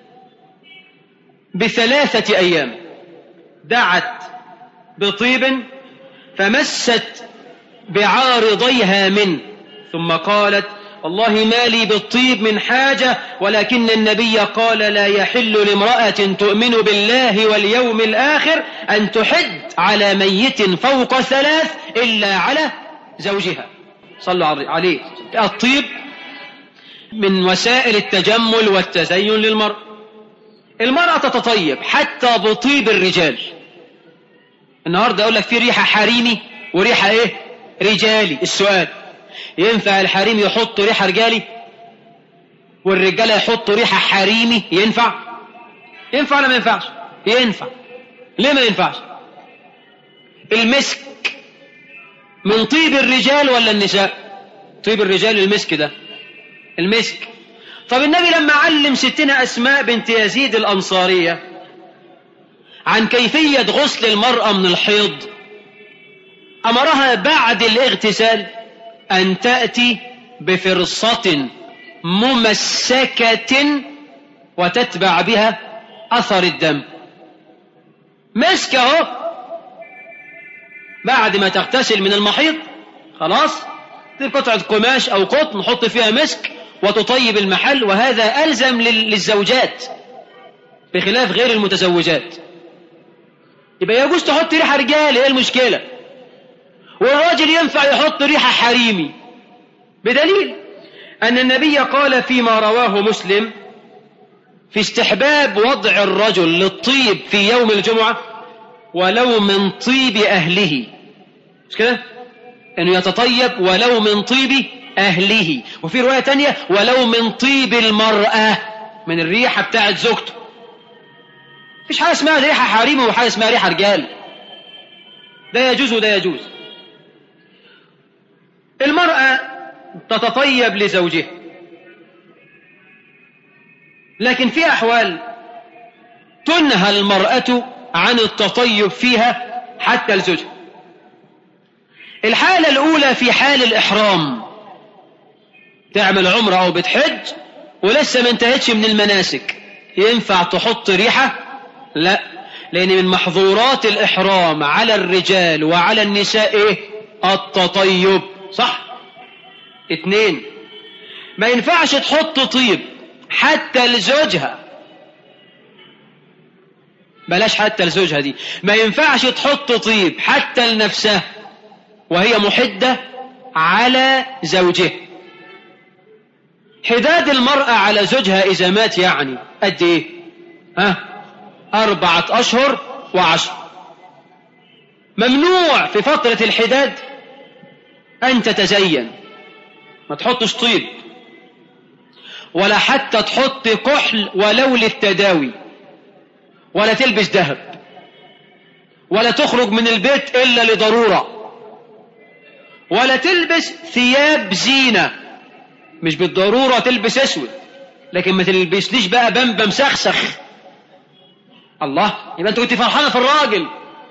ب3 أيام دعت بطيب فمست بعارضيها منه، ثم قالت والله ما لي بالطيب من حاجة، ولكن النبي قال لا يحل لامرأة تؤمن بالله واليوم الآخر أن تحد على ميت فوق 3 إلا على زوجها. صلوا عليه. الطيب من وسائل التجمل والتزين للمرأة. المرأة تتطيب حتى بطيب الرجال. النهاردة أقول لك في ريحة حريمي وريحة إيه؟ رجالي. السؤال: ينفع الحريم يحط ريحة رجالي والرجالة يحطوا ريحة حريمي؟ ينفع ولا ما ينفعش؟ ينفع. ليه ما ينفعش؟ المسك من طيب الرجال ولا النساء؟ طيب الرجال المسك ده، المسك. طب النبي لما علم ستنا أسماء بنت يزيد الأنصارية عن كيفية غسل المرأة من الحيض، أمرها بعد الاغتسال أن تأتي بفرصة ممسكة وتتبع بها أثر الدم. مسك اهو، بعد ما تغتسل من المحيض خلاص تجيب قطعة قماش أو قطن نحط فيها مسك وتطيب المحل، وهذا ألزم للزوجات بخلاف غير المتزوجات. يبقى يجوز تحط ريحة رجال، ايه المشكلة؟ والراجل ينفع يحط ريحة حريمي، بدليل أن النبي قال فيما رواه مسلم في استحباب وضع الرجل للطيب في يوم الجمعة ولو من طيب أهله. مش كده؟ أنه يتطيب ولو من طيب أهله. وفي رواية تانية ولو من طيب المرأة، من الريحة بتاعت زوجته. مفيش حاجة اسمها ريحة حريمي وحاجة اسمها ريحة رجال، ده يجوز وده يجوز. المرأة تتطيب لزوجها، لكن في أحوال تنهى المرأة عن التطيب فيها حتى لزوجها. الحالة الأولى في حال الإحرام، تعمل عمرة أو بتحج ولسه ما انتهتش من المناسك، ينفع تحط ريحة؟ لا، لأن من محظورات الإحرام على الرجال وعلى النساء إيه؟ التطيب، صح؟ 2، ما ينفعش تحط طيب حتى لزوجها، بلاش حتى لزوجها دي، ما ينفعش تحط طيب حتى لنفسها وهي محدة على زوجها. حداد المرأة على زوجها إذا مات يعني قد إيه؟ 4 أشهر و10. ممنوع في فترة الحداد أن تتزين، ما تحطش طيب ولا حتى تحط كحل ولو للتداوي، ولا تلبس ذهب، ولا تخرج من البيت إلا لضرورة، ولا تلبس ثياب زينة. مش بالضرورة تلبس اسود، لكن ما تلبسليش بقى بمبم مسخسخ. الله، يبقى انت كنت فرحانة في الراجل،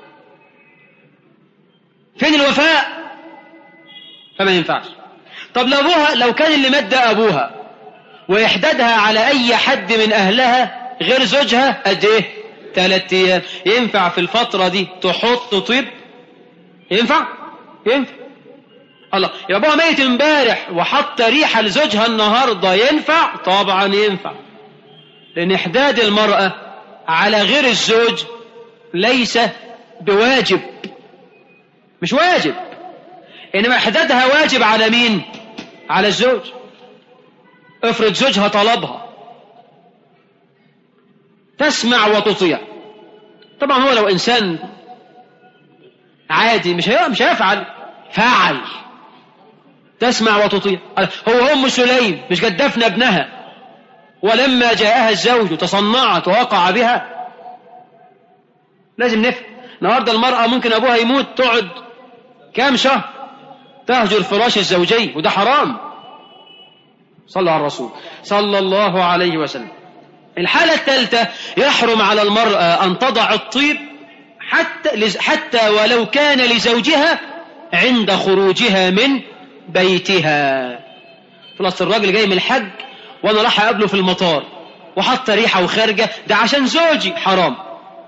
فين الوفاء؟ فما ينفعش. طب لو كان اللي مات ده أبوها ويحددها على أي حد من أهلها غير زوجها قد إيه؟ 3 أيام. ينفع في الفترة دي تحط طيب؟ ينفع؟ الله، يا أبوها ميت امبارح وحط ريحة لزوجها النهاردة، ينفع؟ طبعا ينفع، لأن إحداد المرأة على غير الزوج ليس بواجب، مش واجب، إنما إحدادها واجب على مين؟ على الزوج. افرض زوجها طلبها، تسمع وتطيع. طبعا هو لو إنسان عادي مش هيفعل، فعل، تسمع وتطيع. هو أم سليم مش قد دفن ابنها ولما جاءها الزوج تصنعت ووقع بها؟ لازم نفهم. النهارده المرأة ممكن أبوها يموت تقعد كام شهر تهجر فراش الزوجي، وده حرام. صلى على الرسول صلى الله عليه وسلم. الحالة الثالثة، يحرم على المرأة أن تضع الطيب حتى ولو كان لزوجها عند خروجها من بيتها. خلاص الراجل جاي من الحج وأنا راح أقابله في المطار وحط ريحة وخارجة، ده عشان زوجي، حرام.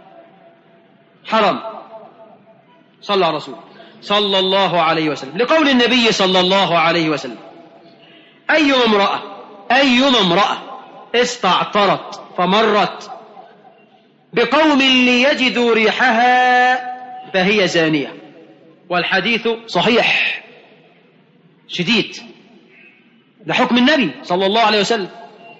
صلى على الرسول صلى الله عليه وسلم، لقول النبي صلى الله عليه وسلم: أيما امرأة استعطرت فمرت بقوم ليجدوا ريحها فهي زانية. والحديث صحيح شديد، ده حكم النبي صلى الله عليه وسلم،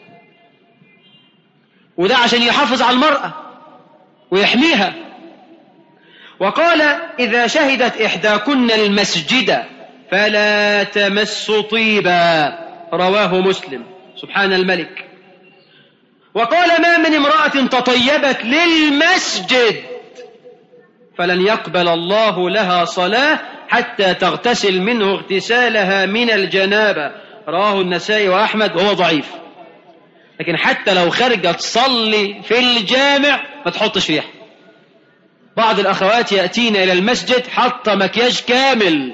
وده عشان يحافظ على المرأة ويحميها. وقال إذا شهدت إحداكن المسجد فلا تمس طيبا، رواه مسلم. سبحان الملك. وقال ما من امرأة تطيبت للمسجد فلن يقبل الله لها صلاة حتى تغتسل منه اغتسالها من الجنابة، رواه النسائي وأحمد وهو ضعيف. لكن حتى لو خرجت تصلي في الجامع ما تحطش ريحة. بعض الأخوات يأتين إلى المسجد حتى مكياج كامل،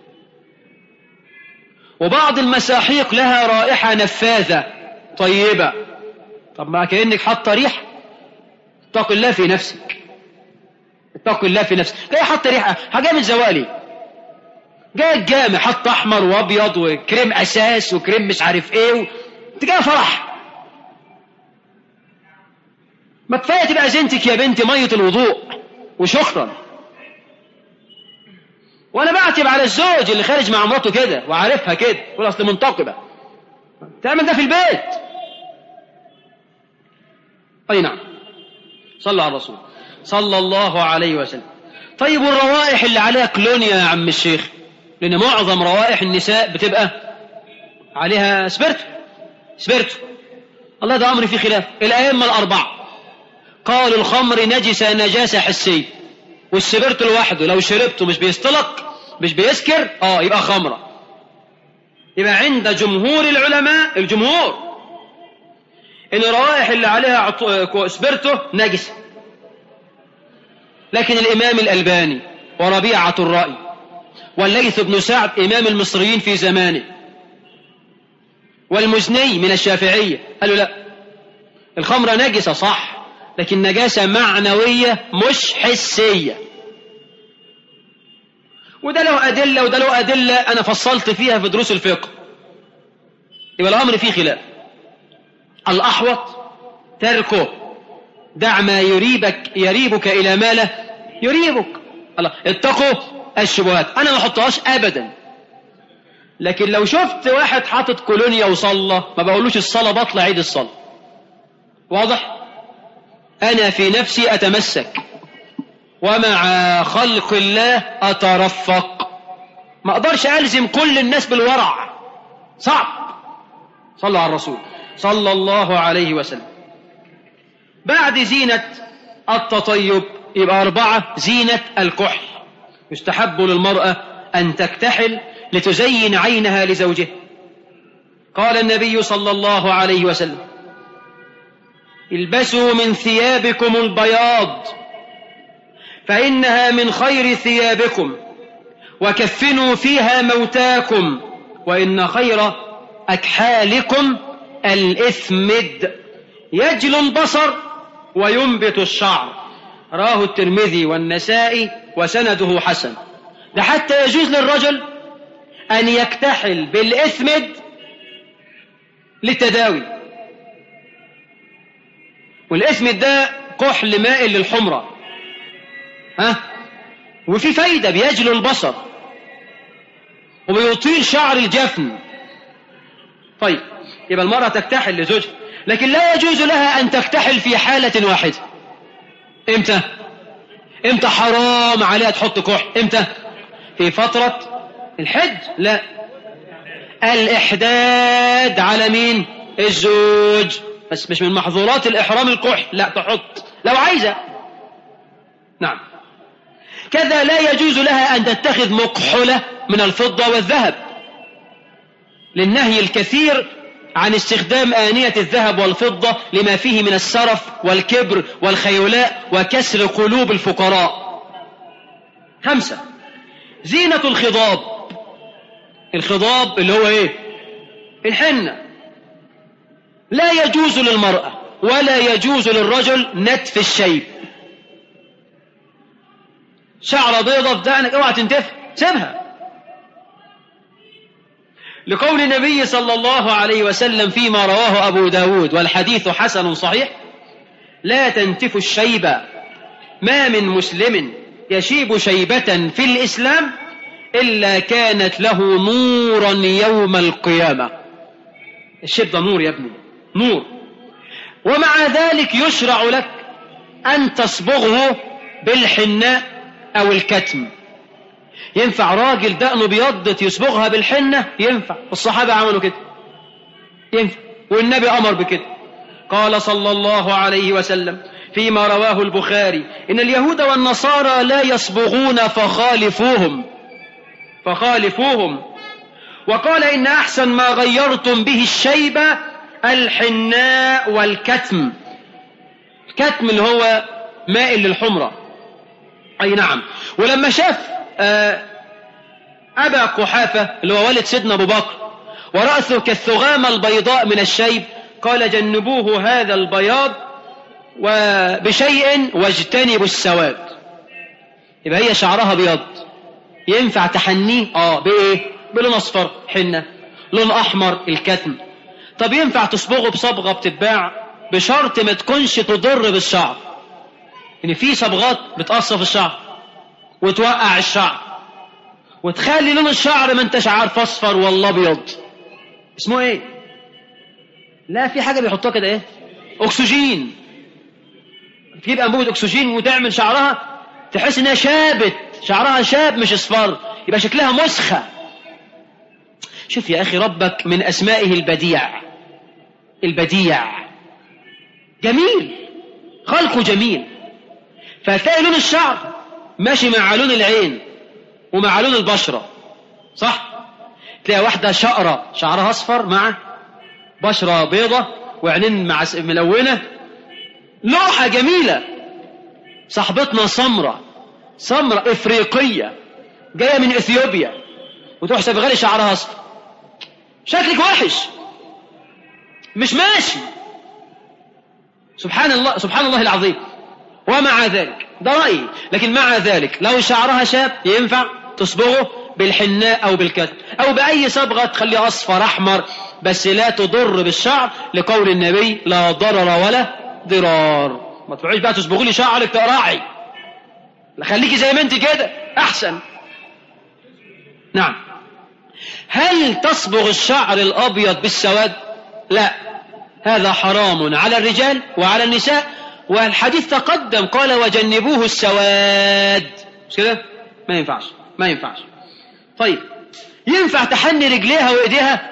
وبعض المساحيق لها رائحة نفاذة طيبة. طب ما كأنك حاطة ريحة. اتق الله في نفسك، اتق الله في نفسك. جاي حاطة ريحة حاجة من زوالي، جاي الجامع حط أحمر وأبيض وكريم أساس وكريم مش عارف إيه انت جاي فرح. ما كفاية تبقى زينتك يا بنتي مية الوضوء وشكرا. وانا بعتب على الزوج اللي خارج مع مراته كده وعارفها كده يقول اصل منتقبة. تعمل ده في البيت. اي نعم. صلوا على الرسول صلى الله عليه وسلم. طيب والروائح اللي عليها كلونيا يا عم الشيخ؟ لان معظم روائح النساء بتبقى عليها سبرتو. الله ده امر فيه خلاف. الائمه الاربعه قالوا الخمر نجاسة حسية، والسبرت لوحده لو شربته مش بيستلق مش بيسكر يبقى خمرة. يبقى عند جمهور العلماء الجمهور ان الروائح اللي عليها سبرته نجسة. لكن الامام الألباني وربيعة الرأي والليث بن سعد امام المصريين في زمانه والمزني من الشافعية قالوا لا، الخمرة نجسة صح، لكن نجاسة معنوية مش حسية. وده له أدلة وده له أدلة أنا فصلت فيها في دروس الفقه. يبقى الأمر فيه خلاف. الأحوط تركه. دع ما يريبك إلى ما لا يريبك. الله اتقوا الشبهات. أنا ما أحطهاش أبدا، لكن لو شفت واحد حاطط كولونيا وصلى ما بقولوش الصلاة بطلع عيد الصلاة. واضح؟ أنا في نفسي أتمسك ومع خلق الله أترفق. ما أقدرش ألزم كل الناس بالورع، صعب. صلوا على الرسول صلى الله عليه وسلم. بعد زينة التطيب يبقى 4 زينة الكحل. يستحب للمرأة أن تكتحل لتزين عينها لزوجها. قال النبي صلى الله عليه وسلم البسوا من ثيابكم البياض فإنها من خير ثيابكم، وكفنوا فيها موتاكم، وإن خير أكحالكم الإثمد يجل البصر وينبت الشعر. راه الترمذي والنسائي وسنده حسن. ده حتى يجوز للرجل أن يكتحل بالإثمد للتداوي. والإثمد ده كحل مائل للحمرة وفي فايدة، بيجل البصر وبيطيل شعر الجفن. طيب يبقى المرأة تكتحل لزوجها، لكن لا يجوز لها أن تكتحل في حالة واحدة. امتى حرام عليها تحط كحل؟ امتى؟ في فترة الحج؟ لا، الإحداد على مين؟ الزوج. بس مش من محظورات الإحرام الكحل، لا تحط لو عايزة. نعم. كذا لا يجوز لها أن تتخذ مكحلة من الفضة والذهب للنهي الكثير عن استخدام آنية الذهب والفضة لما فيه من السرف والكبر والخيلاء وكسر قلوب الفقراء. 5 زينة الخضاب. الخضاب اللي هو ايه؟ الحنة. لا يجوز للمرأة ولا يجوز للرجل نتف الشيب. شعر بيضة في دقنك اوعى تنتفها، سيبها. لقول النبي صلى الله عليه وسلم فيما رواه أبو داود والحديث حسن صحيح لا تنتف الشيب، ما من مسلم يشيب شيبة في الإسلام إلا كانت له نورا يوم القيامة. الشيب ده نور يا ابني، نور. ومع ذلك يشرع لك أن تصبغه بالحناء أو الكتم. ينفع راجل دقنه بيضت يصبغها بالحنة؟ ينفع، الصحابة عملوا كده، ينفع، والنبي أمر بكده. قال صلى الله عليه وسلم فيما رواه البخاري: إن اليهود والنصارى لا يصبغون فخالفوهم. وقال: إن أحسن ما غيرتم به الشيبة الحناء والكتم. الكتم اللي هو مائل للحمرة، أي نعم. ولما شاف أبا قحافة اللي هو والد سيدنا أبو بكر ورأسه كالثغامة البيضاء من الشيب، قال: جنبوه هذا البياض وبشيء واجتنبوا السواد. يبقى هي شعرها بيض، ينفع تحنيه بإيه؟ بلون أصفر حنة، لون أحمر الكتم. طب ينفع تصبغه بصبغة بتتباع بشرط ما تكونش تضر بالشعر، يعني في صبغات بتقصف الشعر وتوقع الشعر وتخلي لون الشعر ما انتش عارف اصفر ولا ابيض، اسمه ايه؟ لا، في حاجة بيحطوها كده، ايه؟ اكسجين. تجيب انبوبة اكسجين وتعمل شعرها تحس انها شابت، شعرها شاب مش اصفر، يبقى شكلها مسخة. شوف يا اخي، ربك من اسمائه البديع جميل، خلقه جميل. فتلاقي لون الشعر ماشي مع لون العين ومع لون البشرة، صح؟ تلاقي واحدة شقرة شعرها اصفر مع بشرة بيضة وعينين ملونة، لوحة جميلة. صاحبتنا سمرة افريقية جاية من اثيوبيا وتروح صبغالي شعرها اصفر، شكلك وحش، مش ماشي. سبحان الله العظيم. ومع ذلك، ده رأيي، لكن مع ذلك لو شعرها شاب ينفع تصبغه بالحناء أو بالكتم أو بأي صبغة تخليه أصفر أحمر، بس لا تضر بالشعر، لقول النبي: لا ضرر ولا ضرار. ما تروحيش بقى تصبغوا لي شعرك تقرعي، خليكي زي ما انت كده أحسن. نعم. هل تصبغ الشعر الأبيض بالسواد؟ لا، هذا حرام على الرجال وعلى النساء، والحديث تقدم قال: وجنبوه السواد، مش كده؟ ما ينفعش. طيب، ينفع تحني رجليها وإيديها؟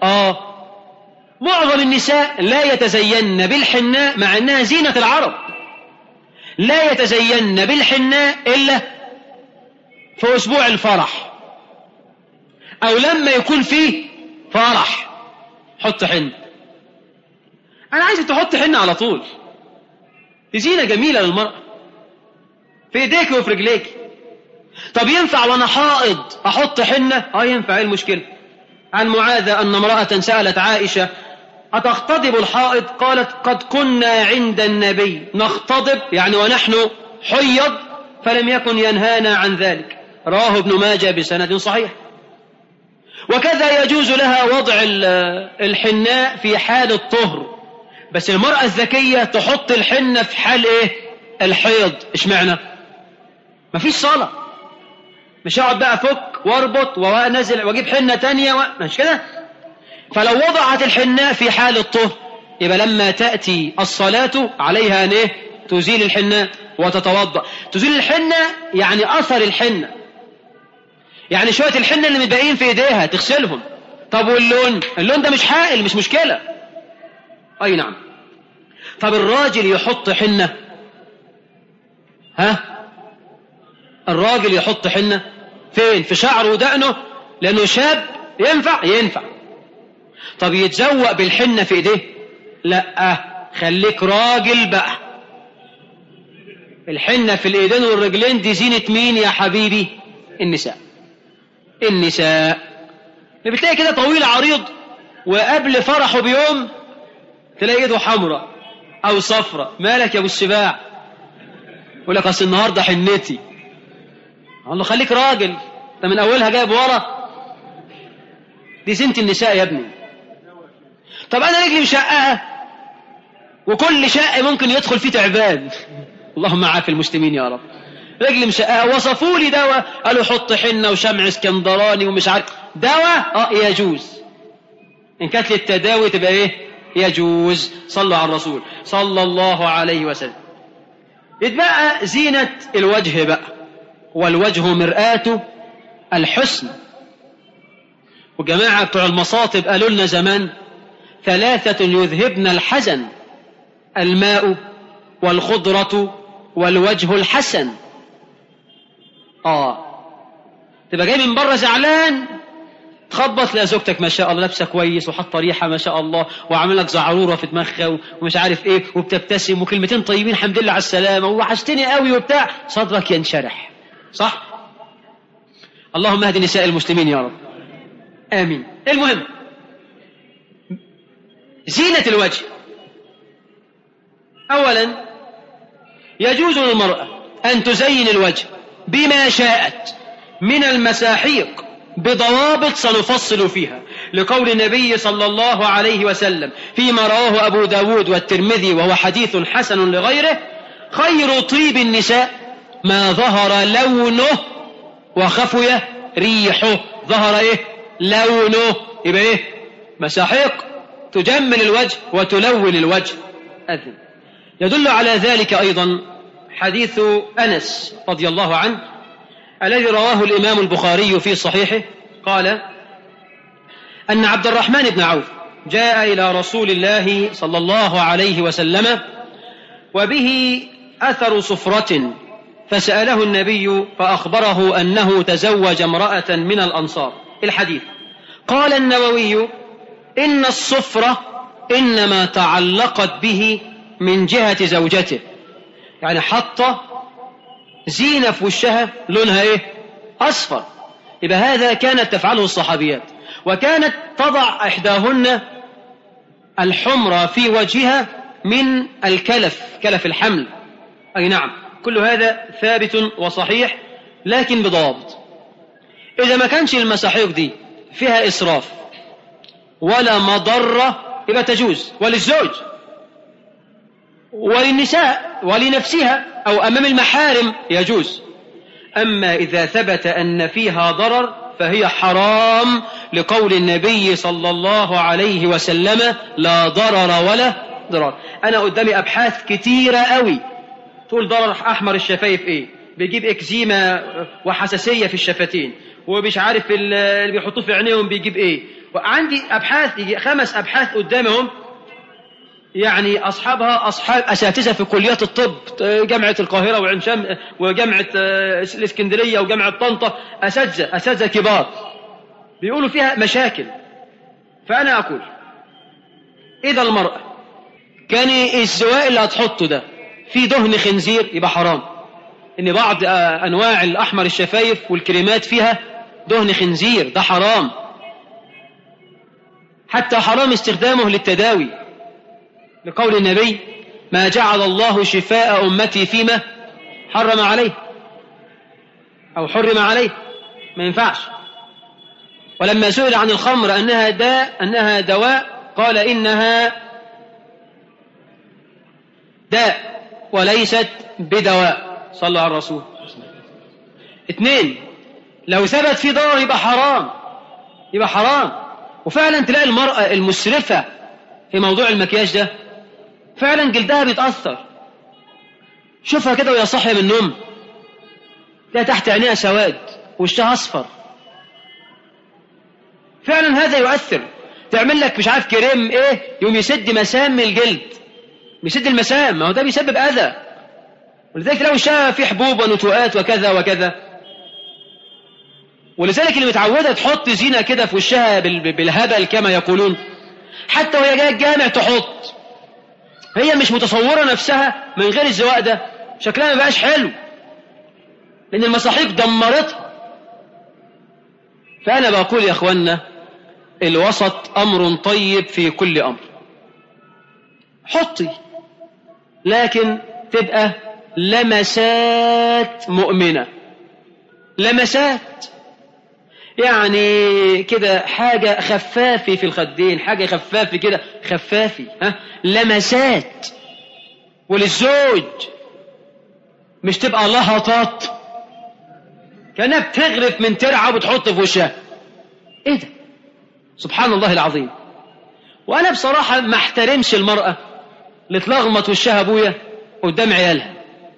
معظم النساء لا يتزين بالحناء مع أنها زينة العرب، لا يتزين بالحناء إلا في أسبوع الفرح أو لما يكون فيه فرح حط حنة. أنا عايزة تحط حنة على طول، دي زينة جميلة للمرأة في ايديك وفي رجليك. طب ينفع وانا حائض احط حنة؟ ينفع، ايه المشكلة؟ عن معاذة ان امرأة سألت عائشة: اتختضب الحائض؟ قالت: قد كنا عند النبي نختضب، يعني ونحن حيض، فلم يكن ينهانا عن ذلك. رواه ابن ماجه بسند صحيح. وكذا يجوز لها وضع الحناء في حال الطهر، بس المرأة الذكية تحط الحنة في حال ايه؟ الحيض. اشمعنى؟ مفيش صلاة، مش هقعد بقى افك واربط وانزل واجيب حنة تانية مش كده. فلو وضعت الحناء في حال الطهر يبقى لما تأتي الصلاة عليها ان ايه؟ تزيل الحناء وتتوضأ. تزيل الحنة يعني اثر الحنة، يعني شوية الحنة اللي متبقين في ايديها تغسلهم. طب واللون ده مش حائل، مش مشكلة. اي نعم. طب الراجل يحط حنة؟ الراجل يحط حنة فين؟ في شعره ودقنه لانه شاب؟ ينفع. طب يتزوق بالحنة في ايديه؟ لا، خليك راجل بقى. الحنة في الايدين والرجلين دي زينة مين يا حبيبي؟ النساء. اللي بتلاقي كده طويل عريض وقبل فرحه بيوم تلاقي ايده حمراء او صفراء، مالك يا ابو السباع؟ يقول لك اصل النهارده حنتي. اقول له خليك راجل، انت من اولها جايب ورا. دي زينة النساء يا ابني. طب انا رجلي مشققه وكل شق ممكن يدخل فيه تعبان، اللهم عافي المسلمين يا رب. رجلي مشققه، وصفوا لي دواء، قالوا حط حنه وشمع اسكندراني ومش عارف دواء. يجوز إن كانت للتداوي تبقى إيه؟ يجوز. صلوا على الرسول صلى الله عليه وسلم. يتبقى زينة الوجه بقى، والوجه مرآة الحسن. وجماعة بتوع المصاطب قالوا لنا زمان: 3 يذهبن الحزن: الماء والخضرة والوجه الحسن. تبقى جاي من بره زعلان، تخبط لا زوجتك ما شاء الله لابسه كويس وحاطه ريحه ما شاء الله وعامل لك زعروره في دماغها ومش عارف ايه، وبتبتسم وكلمتين طيبين الحمد لله على السلامه ووحشتني قوي وبتاع، صدرك ينشرح. صح؟ اللهم اهد نساء المسلمين يا رب. امين. المهم، زينة الوجه. اولا يجوز للمرأة ان تزين الوجه بما شاءت من المساحيق بضوابط سنفصل فيها، لقول النبي صلى الله عليه وسلم فيما رواه أبو داود والترمذي وهو حديث حسن لغيره: خير طيب النساء ما ظهر لونه وخفي ريحه. ظهر ايه؟ لونه. يبقى ايه؟ مساحيق تجمل الوجه وتلون الوجه. أذن. يدل على ذلك أيضا حديث أنس رضي الله عنه الذي رواه الإمام البخاري في صحيحه، قال أن عبد الرحمن بن عوف جاء إلى رسول الله صلى الله عليه وسلم وبه أثر صفرة، فسأله النبي فأخبره أنه تزوج امرأة من الأنصار. الحديث. قال النووي: إن الصفرة إنما تعلقت به من جهة زوجته، يعني حط زينة في وشها لونها ايه؟ أصفر. يبقى هذا كانت تفعله الصحابيات، وكانت تضع إحداهن الحمرة في وجهها من الكلف، كلف الحمل. أي نعم، كل هذا ثابت وصحيح، لكن بضوابط. إذا ما كانش المساحيق دي فيها إسراف ولا مضرة يبقى تجوز، وللزوج وللنساء ولنفسها أو أمام المحارم يجوز. أما إذا ثبت أن فيها ضرر فهي حرام، لقول النبي صلى الله عليه وسلم: لا ضرر ولا ضرار. أنا قدامي أبحاث كتيرة قوي تقول ضرر أحمر الشفايف إيه، بيجيب إكزيما وحساسية في الشفتين، ومش عارف اللي بيحطوه في عينيهم بيجيب إيه. وعندي أبحاث، يجي 5 أبحاث قدامهم، يعني أصحابها أصحاب أساتذة في كليات الطب، جامعة القاهرة وعين شمس وجامعة الإسكندرية وجامعة طنطا، أساتذة كبار بيقولوا فيها مشاكل. فأنا أقول إذا المرأة كان الزواء اللي هتحطه ده في دهن خنزير يبقى حرام، إن بعض أنواع الأحمر الشفايف والكريمات فيها دهن خنزير، ده حرام. حتى حرام استخدامه للتداوي، لقول النبي: ما جعل الله شفاء أمتي فيما حرم عليه أو حرم عليه. ما ينفعش. ولما سئل عن الخمر أنها دواء، قال: إنها داء وليست بدواء. صلوا على الرسول. 2، لو ثبت في ضرر يبقى حرام، يبقى حرام. وفعلا تلاقي المرأة المسرفة في موضوع المكياج ده فعلا جلدها بيتأثر. شوفها كده وهي صاحية من النوم، لا تحت عينيها سواد وشها أصفر. فعلا هذا يؤثر. تعمل لك مش عارف كريم ايه يوم يسد مسام الجلد، يسد المسام، ما هو ده بيسبب أذى. ولذلك لو وشها في حبوب ونتوءات وكذا وكذا. ولذلك اللي متعودة تحط زينة كده في وشها بالهبل كما يقولون، حتى وهي جايه الجامع تحط، هي مش متصورة نفسها من غير الزواء ده شكلها ما بقاش حلو، لأن المساحيق دمرتها. فأنا بقول يا أخوانا: الوسط أمر طيب في كل أمر. حطي، لكن تبقى لمسات مؤمنة، لمسات يعني كده حاجة خفافي في الخدين، حاجة خفافي كده، خفافي، لمسات. وللزوج مش تبقى لهطات كأنها بتغرف من ترعة وبتحط في وشها. ايه ده؟ سبحان الله العظيم. وأنا بصراحة ما احترمش المرأة اللي تلغمط وشها أبويا قدام عيالها،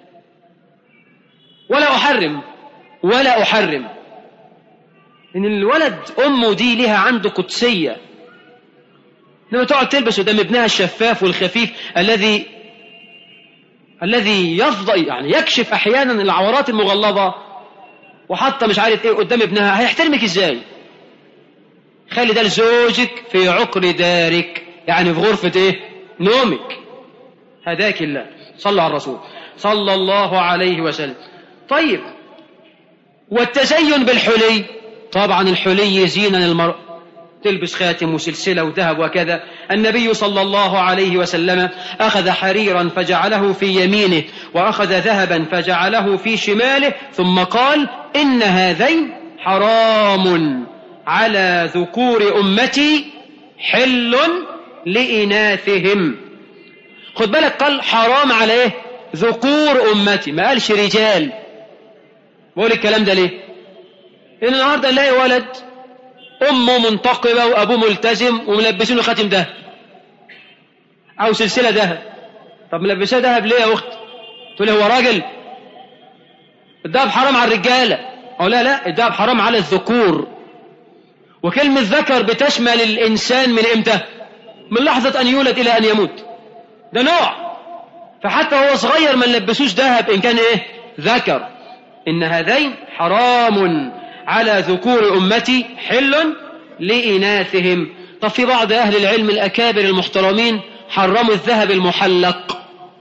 ولا أحرم إن الولد أمه دي لها عنده قدسية، إنما تقعد تلبس قدام ابنها الشفاف والخفيف الذي يفضل يعني يكشف أحيانا العورات المغلظة، وحتى مش عارف إيه قدام ابنها. هيحترمك إزاي؟ خلي ده لزوجك في عقر دارك، يعني في غرفة إيه؟ نومك. هداك الله. صلى على الرسول صلى الله عليه وسلم. طيب، والتزين بالحلي، طبعا الحلي زينة للمرء، تلبس خاتم وسلسلة وذهب وكذا. النبي صلى الله عليه وسلم أخذ حريرا فجعله في يمينه، وأخذ ذهبا فجعله في شماله، ثم قال: إن هذين حرام على ذكور أمتي حل لإناثهم. خد بالك، قال حرام على إيه؟ ذكور أمتي، ما قالش رجال. بقول الكلام ده ليه؟ إن النهارده نلاقي ولد أمه منتقبة وأبوه ملتزم وملبسينه خاتم دهب أو سلسلة دهب. طب ملبساه دهب ليه يا أخت؟ تقول لي هو راجل؟ الدهب حرام على الرجالة. أو لا، الدهب حرام على الذكور. وكلمة ذكر بتشمل الإنسان من إمتى؟ من لحظة أن يولد إلى أن يموت. ده نوع. فحتى هو صغير ما نلبسوش دهب إن كان إيه؟ ذكر. إن هذين حرام على ذكور أمتي حل لإناثهم. طب في بعض أهل العلم الأكابر المحترمين حرموا الذهب المحلق.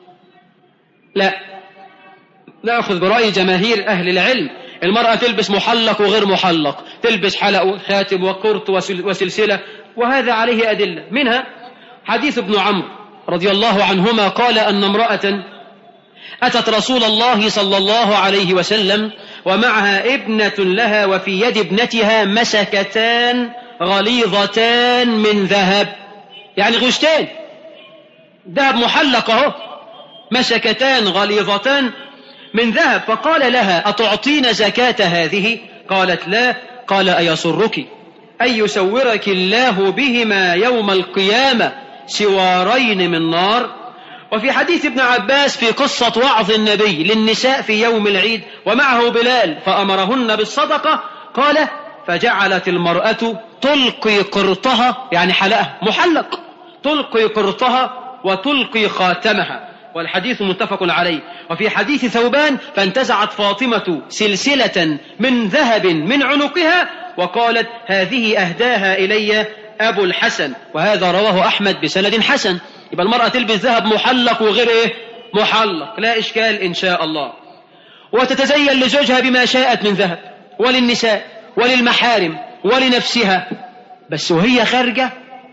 لا، نأخذ برأي جماهير أهل العلم، المرأة تلبس محلق وغير محلق، تلبس حلق وخاتم وقرط وسلسلة، وهذا عليه أدلة. منها حديث ابن عمرو رضي الله عنهما قال أن امرأة أتت رسول الله صلى الله عليه وسلم ومعها ابنة لها، وفي يد ابنتها مسكتان غليظتان من ذهب، يعني غشتين ذهب محلق اهو، مسكتان غليظتان من ذهب. فقال لها: أتعطين زكاة هذه؟ قالت: لا. قال: أيسرك أن يسورك الله بهما يوم القيامة سوارين من نار؟ وفي حديث ابن عباس في قصة وعظ النبي للنساء في يوم العيد ومعه بلال فأمرهن بالصدقة، قال: فجعلت المرأة تلقي قرطها، يعني حلقها محلق، تلقي قرطها وتلقي خاتمها. والحديث متفق عليه. وفي حديث ثوبان: فانتزعت فاطمة سلسلة من ذهب من عنقها وقالت: هذه أهداها إلي أبو الحسن. وهذا رواه أحمد بسند حسن. يبقى المرأة تلبس ذهب محلق وغير إيه؟ محلق، لا إشكال إن شاء الله. وتتزين لزوجها بما شاءت من ذهب، وللنساء وللمحارم ولنفسها، بس وهي خارجة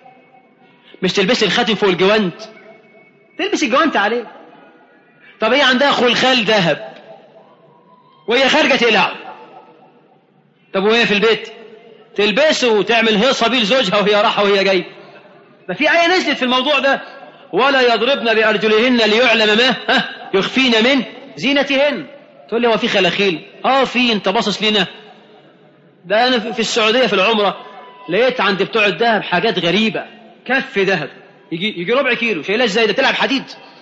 مش تلبس الخاتم فوق الجوانت، تلبس الجوانت عليه. طب هي عندها خلخال ذهب وهي خارجة تقلعه، طب وهي في البيت تلبسه وتعمل هيصة بيه لزوجها وهي راحة وهي جاية؟ ما في آية نزلت في الموضوع ده: ولا يضربن بأرجلهن ليعلم ما يخفين من زينتهن. تقول لي هو في خلاخيل؟ في، انت باصص لنا. ده انا في السعودية في العمرة لقيت عند بتوع الذهب حاجات غريبة، كف ذهب يجي ربع كيلو، شايلها ازاي؟ ده تلعب حديد.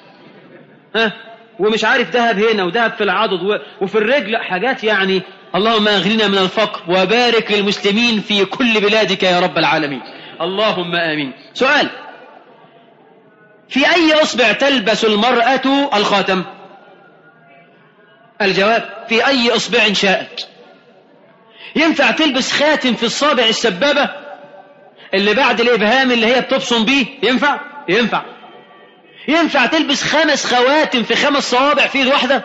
ومش عارف ذهب هنا وذهب في العضد وفي الرجل، حاجات يعني اللهم اغننا من الفقر وبارك للمسلمين في كل بلادك يا رب العالمين، اللهم آمين. سؤال: في أي أصبع تلبس المرأة الخاتم؟ الجواب: في أي أصبع شاءت. ينفع تلبس خاتم في الصابع السبابة اللي بعد الإبهام اللي هي بتبصم بيه؟ ينفع. ينفع تلبس 5 خواتم في 5 صوابع في يد واحدة؟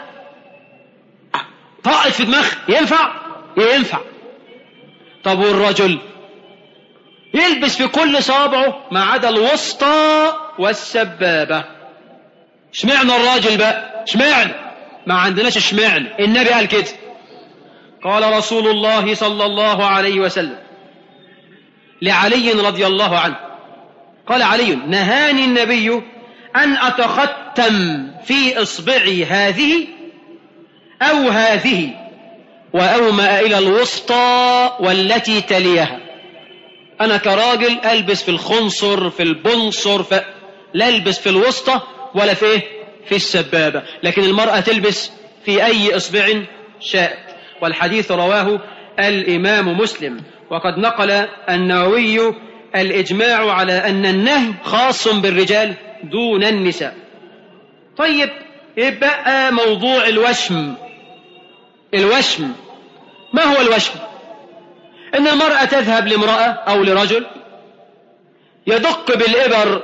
طاقت في دماغ؟ ينفع. طب والرجل يلبس في كل صابعه ما عدا الوسطى والسبابة. اشمعنى الراجل بقى؟ اشمعنى؟ ما عندناش اشمعنى، النبي قال كده. قال رسول الله صلى الله عليه وسلم لعلي رضي الله عنه، قال علي: نهاني النبي أن أتختم في إصبعي هذه أو هذه، وأومأ إلى الوسطى والتي تليها. أنا كراجل ألبس في الخنصر في البنصر لا ألبس في الوسطى ولا في إيه؟ في السبابة، لكن المرأة تلبس في أي إصبع شاءت. والحديث رواه الإمام مسلم. وقد نقل النووي الإجماع على أن النهي خاص بالرجال دون النساء. طيب يبقى موضوع الوشم. الوشم ما هو الوشم؟ إن المرأة تذهب لامرأة أو لرجل يدق بالإبر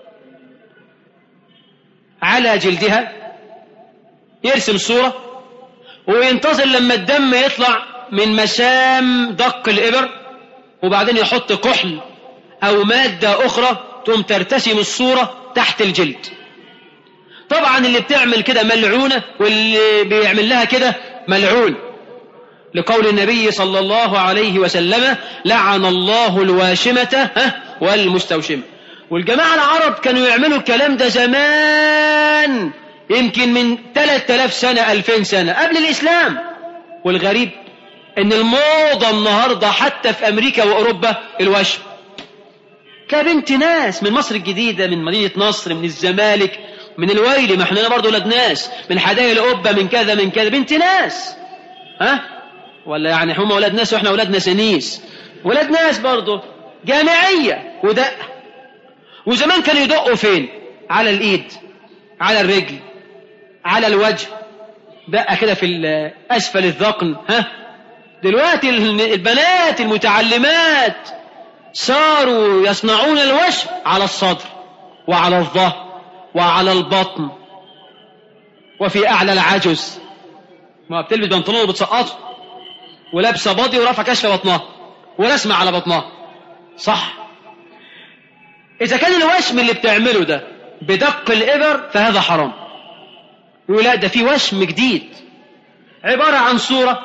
على جلدها، يرسم صورة وينتظر لما الدم يطلع من مسام دق الإبر، وبعدين يحط كحل أو مادة أخرى تقوم ترتسم الصورة تحت الجلد. طبعا اللي بتعمل كده ملعونة، واللي بيعمل لها كده ملعون، لقول النبي صلى الله عليه وسلم: لعن الله الواشمة والمستوشمة. والجماعة العرب كانوا يعملوا الكلام ده زمان، يمكن من 3000 سنة 2000 سنة قبل الإسلام. والغريب ان الموضة النهاردة حتى في أمريكا وأوروبا الوشم. كبنت ناس من مصر الجديدة، من مدينة نصر، من الزمالك، من الويلي، ما احنا برضه ولاد ناس، من حدائق القبة، من كذا من كذا، بنت ناس. ولا يعني هم ولاد ناس واحنا ولاد نسانيس؟ ولاد ناس برضه، جامعية ودق. وزمان كانوا يدقوا فين؟ على الإيد، على الرجل، على الوجه، دقة كده في أسفل الذقن. دلوقتي البنات المتعلمات صاروا يصنعون الوشم على الصدر وعلى الظهر وعلى البطن وفي أعلى العجز. ما بتلبس بنطلون وبتسقطه، ولابسه باضي ورافعه كشف بطنها ورسمه على بطنها. صح؟ إذا كان الوشم اللي بتعمله ده بدق الإبر فهذا حرام. يقول لا، ده في وشم جديد عبارة عن صورة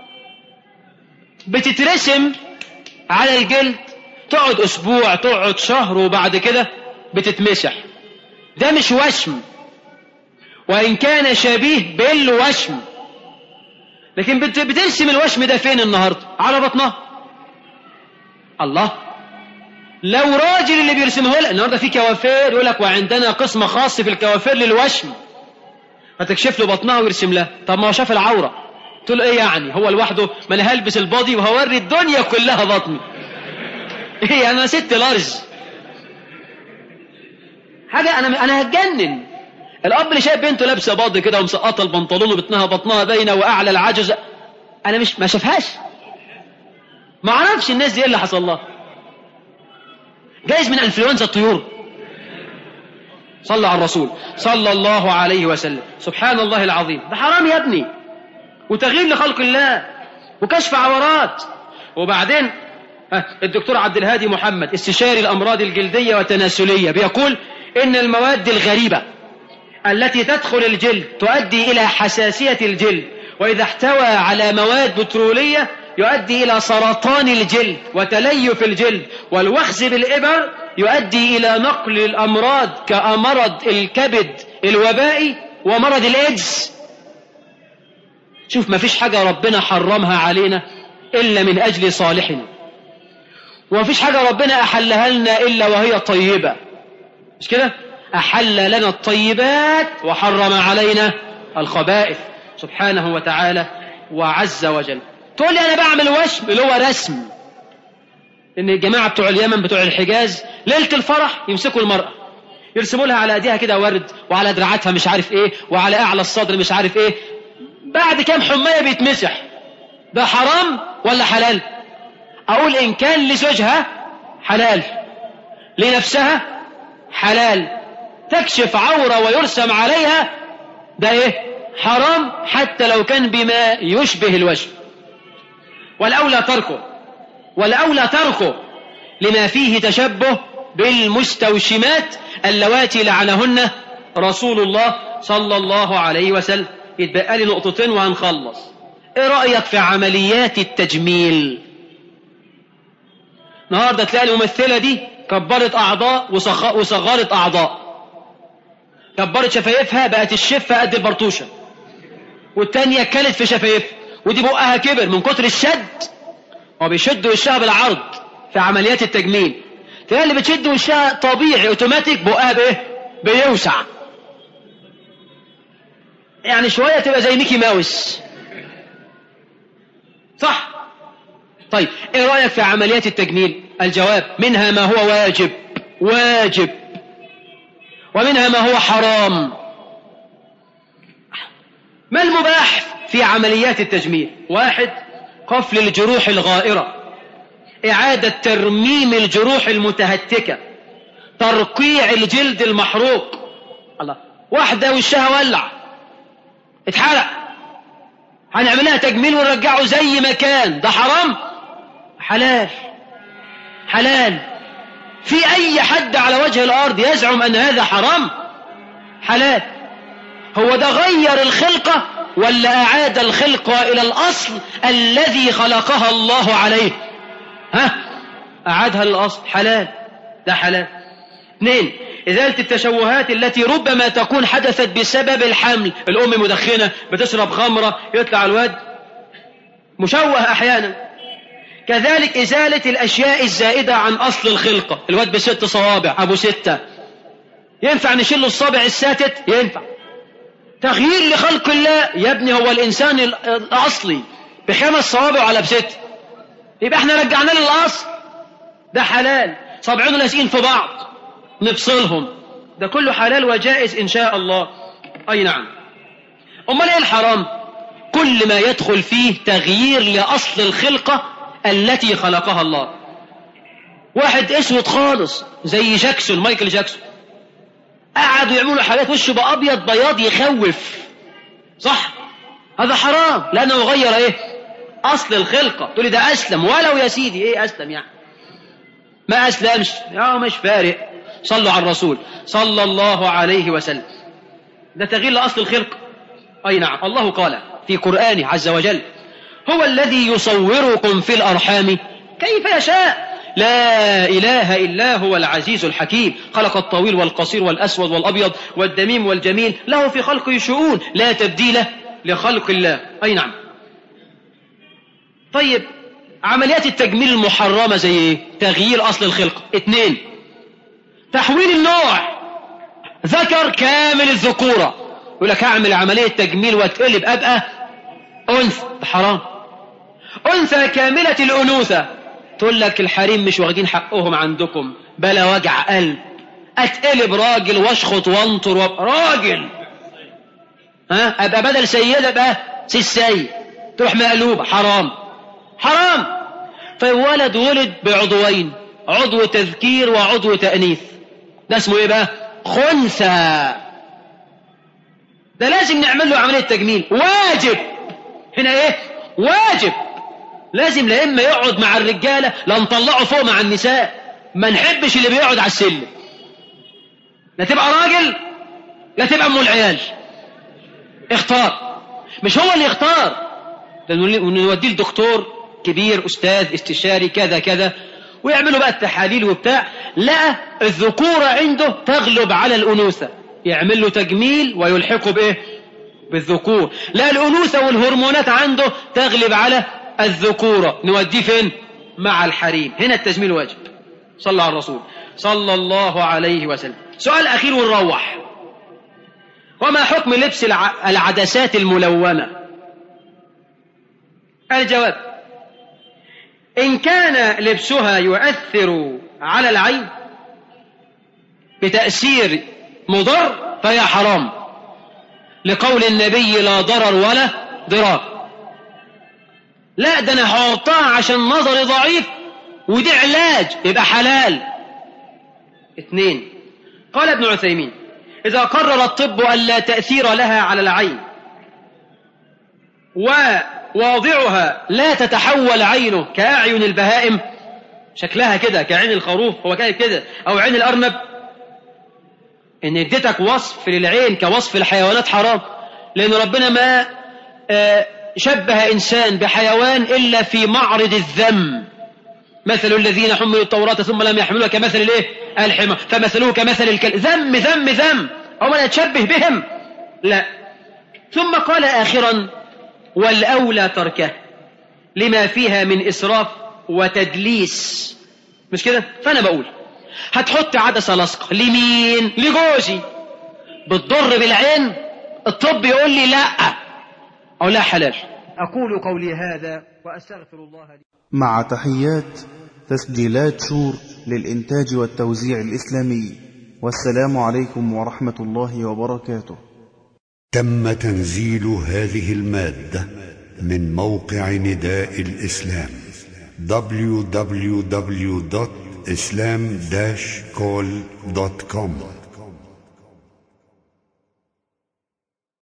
بتترسم على الجلد، تقعد أسبوع، تقعد شهر، وبعد كده بتتمسح. ده مش وشم، وإن كان شبيه بالوشم، لكن بترسم الوشم ده فين النهاردة؟ على بطنها. الله، لو راجل اللي بيرسمه لها النهارده في كوافير يقول لك وعندنا قسم خاص في الكوافير للوشم، فتكشف له بطنها ويرسم لها. طب ما هو شاف العورة، تقول ايه يعني هو لوحده؟ ما انا هلبس الباضي وهوري الدنيا كلها بطني. ايه انا ست لارج حاجة؟ انا هتجنن. الاب اللي شايف بنته لابسه باضي كده ومسقطه البنطلون وبطنها باينه واعلى العجز، انا مش ما شافهاش، ما اعرفش الناس دي ايه اللي حصل لها. جايز من انفلونزا الطيور. صلى على الرسول صلى الله عليه وسلم. سبحان الله العظيم، ده حرام يا ابني، وتغيير لخلق الله، وكشف عورات. وبعدين الدكتور عبد الهادي محمد استشاري الأمراض الجلدية والتناسلية بيقول إن المواد الغريبة التي تدخل الجلد تؤدي إلى حساسية الجلد، وإذا احتوى على مواد بترولية يؤدي إلى سرطان الجلد وتليف الجلد، والوخز بالإبر يؤدي إلى نقل الأمراض كمرض الكبد الوبائي ومرض الإيدز. شوف، ما فيش حاجة ربنا حرمها علينا إلا من أجل صالحنا، وما فيش حاجة ربنا أحلها لنا إلا وهي طيبة، مش كده؟ أحل لنا الطيبات وحرم علينا الخبائث سبحانه وتعالى وعز وجل. تقول لي أنا بعمل وشم اللي هو رسم، إن الجماعة بتوع اليمن بتوع الحجاز ليلة الفرح يمسكوا المرأة يرسموا لها على أيديها كده ورد، وعلى دراعاتها مش عارف إيه، وعلى أعلى الصدر مش عارف إيه، بعد كام حماية بيتمسح. ده حرام ولا حلال؟ أقول إن كان لزوجها حلال، لنفسها حلال، تكشف عورة ويرسم عليها ده إيه؟ حرام، حتى لو كان بما يشبه الوجه. والأولى تركه لما فيه تشبه بالمستوشمات اللواتي لعنهن رسول الله صلى الله عليه وسلم. يتبقى لي نقطتين وهنخلص. ايه رأيك في عمليات التجميل؟ النهارده تلاقي الممثلة دي كبرت أعضاء وصغرت أعضاء، كبرت شفايفها بقت الشفة قد البرطوشة، والتانية كلت في شفايفها، ودي بقها كبر من كتر الشد، وبيشدوا وشها بالعرض في عمليات التجميل، تلاقي اللي بتشد وشها طبيعي اوتوماتيك بقها بايه؟ بيوسع، يعني شوية تبقى زي ميكي ماوس، صح؟ طيب ايه رأيك في عمليات التجميل؟ الجواب: منها ما هو واجب ومنها ما هو حرام. ما المباح في عمليات التجميل؟ 1: قفل الجروح الغائرة، إعادة ترميم الجروح المتهتكة، ترقيع الجلد المحروق. الله، واحدة وشها ولع اتحرق، هنعملها تجميل ونرجعه زي ما كان، ده حرام؟ حلال. في أي حد على وجه الأرض يزعم أن هذا حرام؟ حلال. هو ده غير الخلقة ولا أعاد الخلقة إلى الأصل الذي خلقها الله عليه؟ أعادها للأصل، حلال، ده حلال. 2: إزالة التشوهات التي ربما تكون حدثت بسبب الحمل. الأم مدخنة، بتشرب خمرة، يطلع الواد مشوه أحيانا. كذلك إزالة الأشياء الزائدة عن أصل الخلقة. الواد ب6 صوابع، أبو 6، ينفع نشيل له الصابع الساتت؟ ينفع. تغيير لخلق الله يا ابني، هو الإنسان الأصلي ب5 صوابع على ب6، يبقى احنا رجعنا للأصل، ده حلال. صابعين لازقين في بعض نفصلهم، ده كله حلال وجائز إن شاء الله. أي نعم. أمال إيه الحرام؟ كل ما يدخل فيه تغيير لأصل الخلقة التي خلقها الله. واحد اسود خالص زي مايكل جاكسون، قعدوا يعملوا حاجات وشه بقى أبيض بياض يخوف، صح؟ هذا حرام لأنه غير إيه؟ أصل الخلقة. تقول لي ده أسلم، ولو يا سيدي إيه أسلم يعني؟ ما أسلمش، مش فارق. صلوا على الرسول صلى الله عليه وسلم، ده تغيير لأصل الخلقة. أي نعم. الله قال في قرآنه عز وجل: هو الذي يصوركم في الأرحام كيف يشاء، لا إله إلا هو العزيز الحكيم، خلق الطويل والقصير والأسود والأبيض والدميم والجميل، له في خلقه شؤون لا تبديل لخلق الله. أي نعم. طيب عمليات التجميل المحرمة زي ايه؟ تغيير أصل الخلقة. 2: تحويل النوع، ذكر كامل الذكورة، يقول لك هعمل عملية تجميل واتقلب أبقى أنثى، حرام. أنثى كاملة الأنوثة، تقول لك الحريم مش واخدين حقهم عندكم، بلا وجع قلب، أتقلب راجل واشخط وانطر وابقى راجل، أبقى بدل سيدة بقى سيد، تروح مقلوبة، حرام. فولد ولد بعضوين، عضو تذكير وعضو تأنيث، ده اسمه ايه بقى؟ خنثى. ده لازم نعمل له عملية تجميل، واجب. هنا ايه؟ واجب، لازم. لا اما يقعد مع الرجالة لا نطلعه فوق مع النساء، ما نحبش اللي بيقعد على السلم، لا تبقى راجل لا تبقى ام العيال، اختار. مش هو اللي يختار، نوديه لدكتور كبير أستاذ استشاري كذا كذا ويعملوا بقى التحاليل وبتاع، لا الذكورة عنده تغلب على الأنوثة، يعمل له تجميل ويلحقه بإيه؟ بالذكور. لا الأنوثة والهرمونات عنده تغلب على الذكورة، نوديه فين؟ مع الحريم. هنا التجميل واجب. صلى على الرسول صلى الله عليه وسلم. سؤال أخير ونروح: وما حكم لبس العدسات الملونة؟ الجواب: إن كان لبسها يؤثر على العين بتأثير مضر فهي حرام، لقول النبي: لا ضرر ولا ضرار. لا ده أنا هحطها عشان نظري ضعيف ودي علاج، يبقى حلال. 2: قال ابن عثيمين: إذا قرر الطب أن لا تأثير لها على العين وواضعها لا تتحول عينه كأعين البهائم، شكلها كده كعين الخروف، هو كده، أو عين الأرنب، إن اديتك وصف للعين كوصف الحيوانات حرام، لأن ربنا ما شبه إنسان بحيوان إلا في معرض الذم. مثل الذين حملوا التوراة ثم لم يحملوها كمثل الايه؟ الحمار، فمثلوه كمثل الكلب. ذم ذم ذم، أو لا يتشبه بهم، لا. ثم قال آخرا: والأولى تركه لما فيها من إسراف وتدليس مش كده؟ فأنا بقول هتحط عدسة لاصقة لمين؟ لجوزي، بتضر بالعين، الطب يقول لي لا، أقول لها حلال. أقول قولي هذا وأستغفر الله لي. مع تحيات تسجيلات شور للإنتاج والتوزيع الإسلامي. والسلام عليكم ورحمة الله وبركاته. تم تنزيل هذه المادة من موقع نداء الإسلام www.islam-call.com